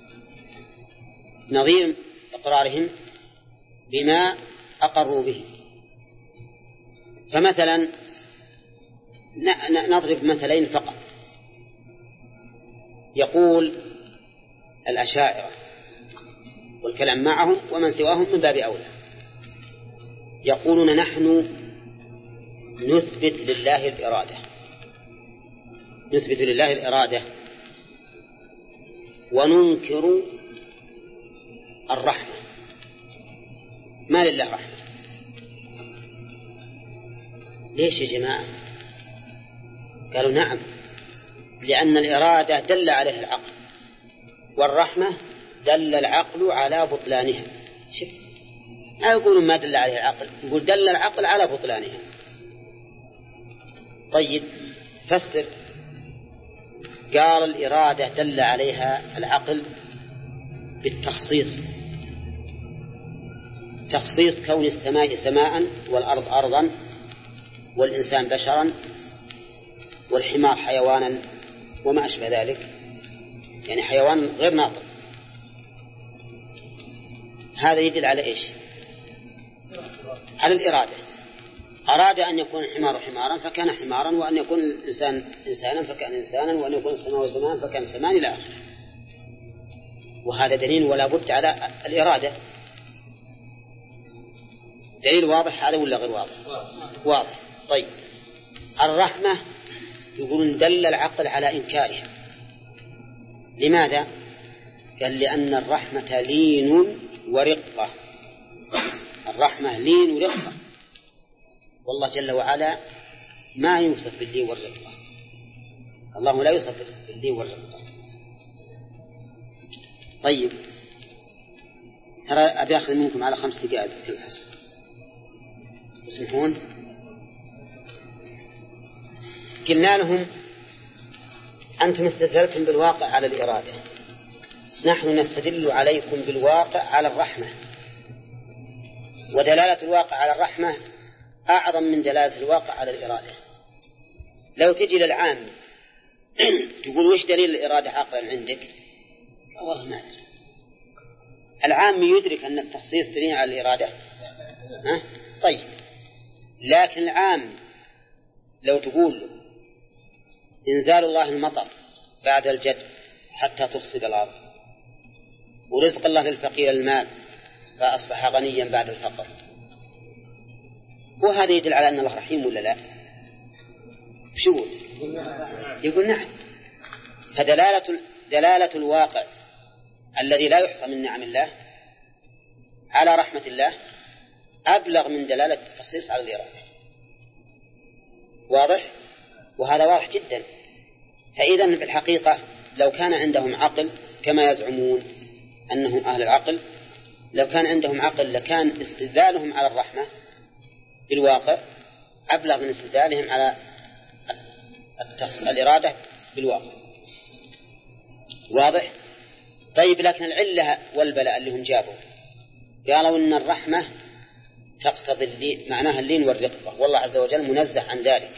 نظير إقرارهم بما أقروا به. فمثلا نضرب مثلين فقط. يقول الأشاعرة والكلام معهم ومن سواهم من باب أولى، يقولون نحن نثبت لله الإرادة، نثبت لله الإرادة وننكر الرحمة. ما لله رحمة؟ ليش يا جماعة؟ قالوا نعم، لأن الإرادة دل عليها العقل، والرحمة دل العقل على بطلانها. شوف، لا يقولون ما دل عليها العقل، يقول دل العقل على بطلانها. طيب فسر. قال الإرادة دل عليها العقل بالتخصيص، تخصيص كون السماء سماء والأرض أرضا والإنسان بشرا والحمار حيوانا وما أشبه ذلك، يعني حيوان غير ناطق. هذا يدل على إيش؟ على الإرادة. أراد أن يكون الحمار حمارا فكان حمارا، وأن يكون الإنسان إنسانا فكان إنسانا، وأن يكون السماء زمان فكان سمان إلى آخره. وهذا دليل ولا بد على الإرادة. دليل واضح هذا ولا غير واضح؟ واضح. طيب الرحمة يقولون دل العقل على إنكارها. لماذا؟ قال لأن الرحمة لين ورقة. الرحمة لين ورقة، والله جل وعلا ما يوصف باللين والرقة. الله لا يوصف باللين والرقة. طيب ترى أبي أخذ منكم على 5 دقائق في الحصة، تسمحون؟ قلنا لهم أنتم استدلتم بالواقع على الإرادة، نحن نستدل عليكم بالواقع على الرحمة، ودلالة الواقع على الرحمة أعظم من دلالة الواقع على الإرادة. لو تجي للعام تقول وش دليل الإرادة عقلا عندك؟ والله ما أدري. العام يدرك أن التخصيص دليل على الإرادة. طيب، لكن العام لو تقول إنزال الله المطر بعد الجد حتى تصيب الأرض، ورزق الله للفقير المال فأصبح غنيا بعد الفقر، وهذا يدل على أن الله رحيم ولا لا؟ شو يقول؟ نعم. فدلالة الواقع الذي لا يحصى من نعم الله على رحمة الله أبلغ من دلالة التخصيص على الإرادة. واضح؟ وهذا واضح جدا. فإذا في الحقيقة لو كان عندهم عقل كما يزعمون أنهم أهل العقل، لو كان عندهم عقل لكان استدلالهم على الرحمة بالواقع أبلغ من استدلالهم على الإرادة بالواقع. واضح؟ طيب، لكن العلة والبلاء اللي هم جابوا قالوا إن الرحمة تقتضي معناها اللين والرقة، والله عز وجل منزه عن ذلك.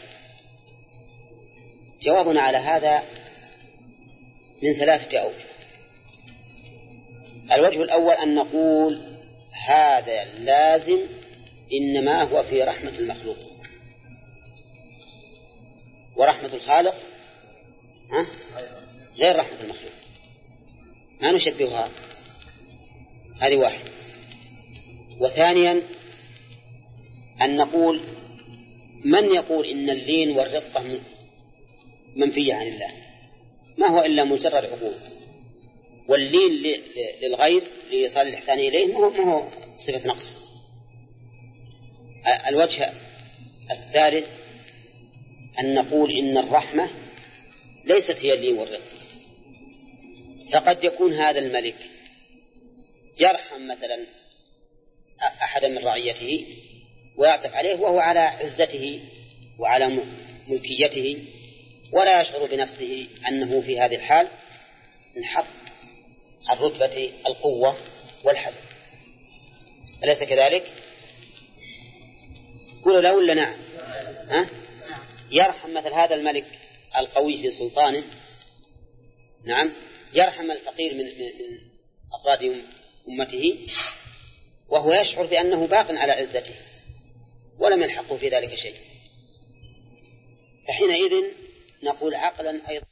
جوابنا على هذا من 3 أوجه. الوجه الأول أن نقول هذا لازم إنما هو في رحمة المخلوق، ورحمة الخالق غير رحمة المخلوق، ما نشبهها. هذه واحد. وثانيا أن نقول من يقول إن اللين والرقة منفية عن الله؟ ما هو إلا مجرد عقول، واللين للغير لإيصال الإحسان إليه ما هو صفة نقص. الوجه الثالث أن نقول إن الرحمة ليست هي اللين والرقة، فقد يكون هذا الملك يرحم مثلا أحدا من رعيته ويعطف عليه وهو على عزته وعلى ملكيته، ولا يشعر بنفسه أنه في هذه الحال انحط عن رتبة القوة والحزم. أليس كذلك؟ قولوا لا ولا نعم؟ يرحم مثل هذا الملك القوي في سلطانه، نعم، يرحم الفقير من أفراد أمته وهو يشعر بأنه باق على عزته ولم يلحقه في ذلك شيء. فحينئذ نقول عقلا أيضا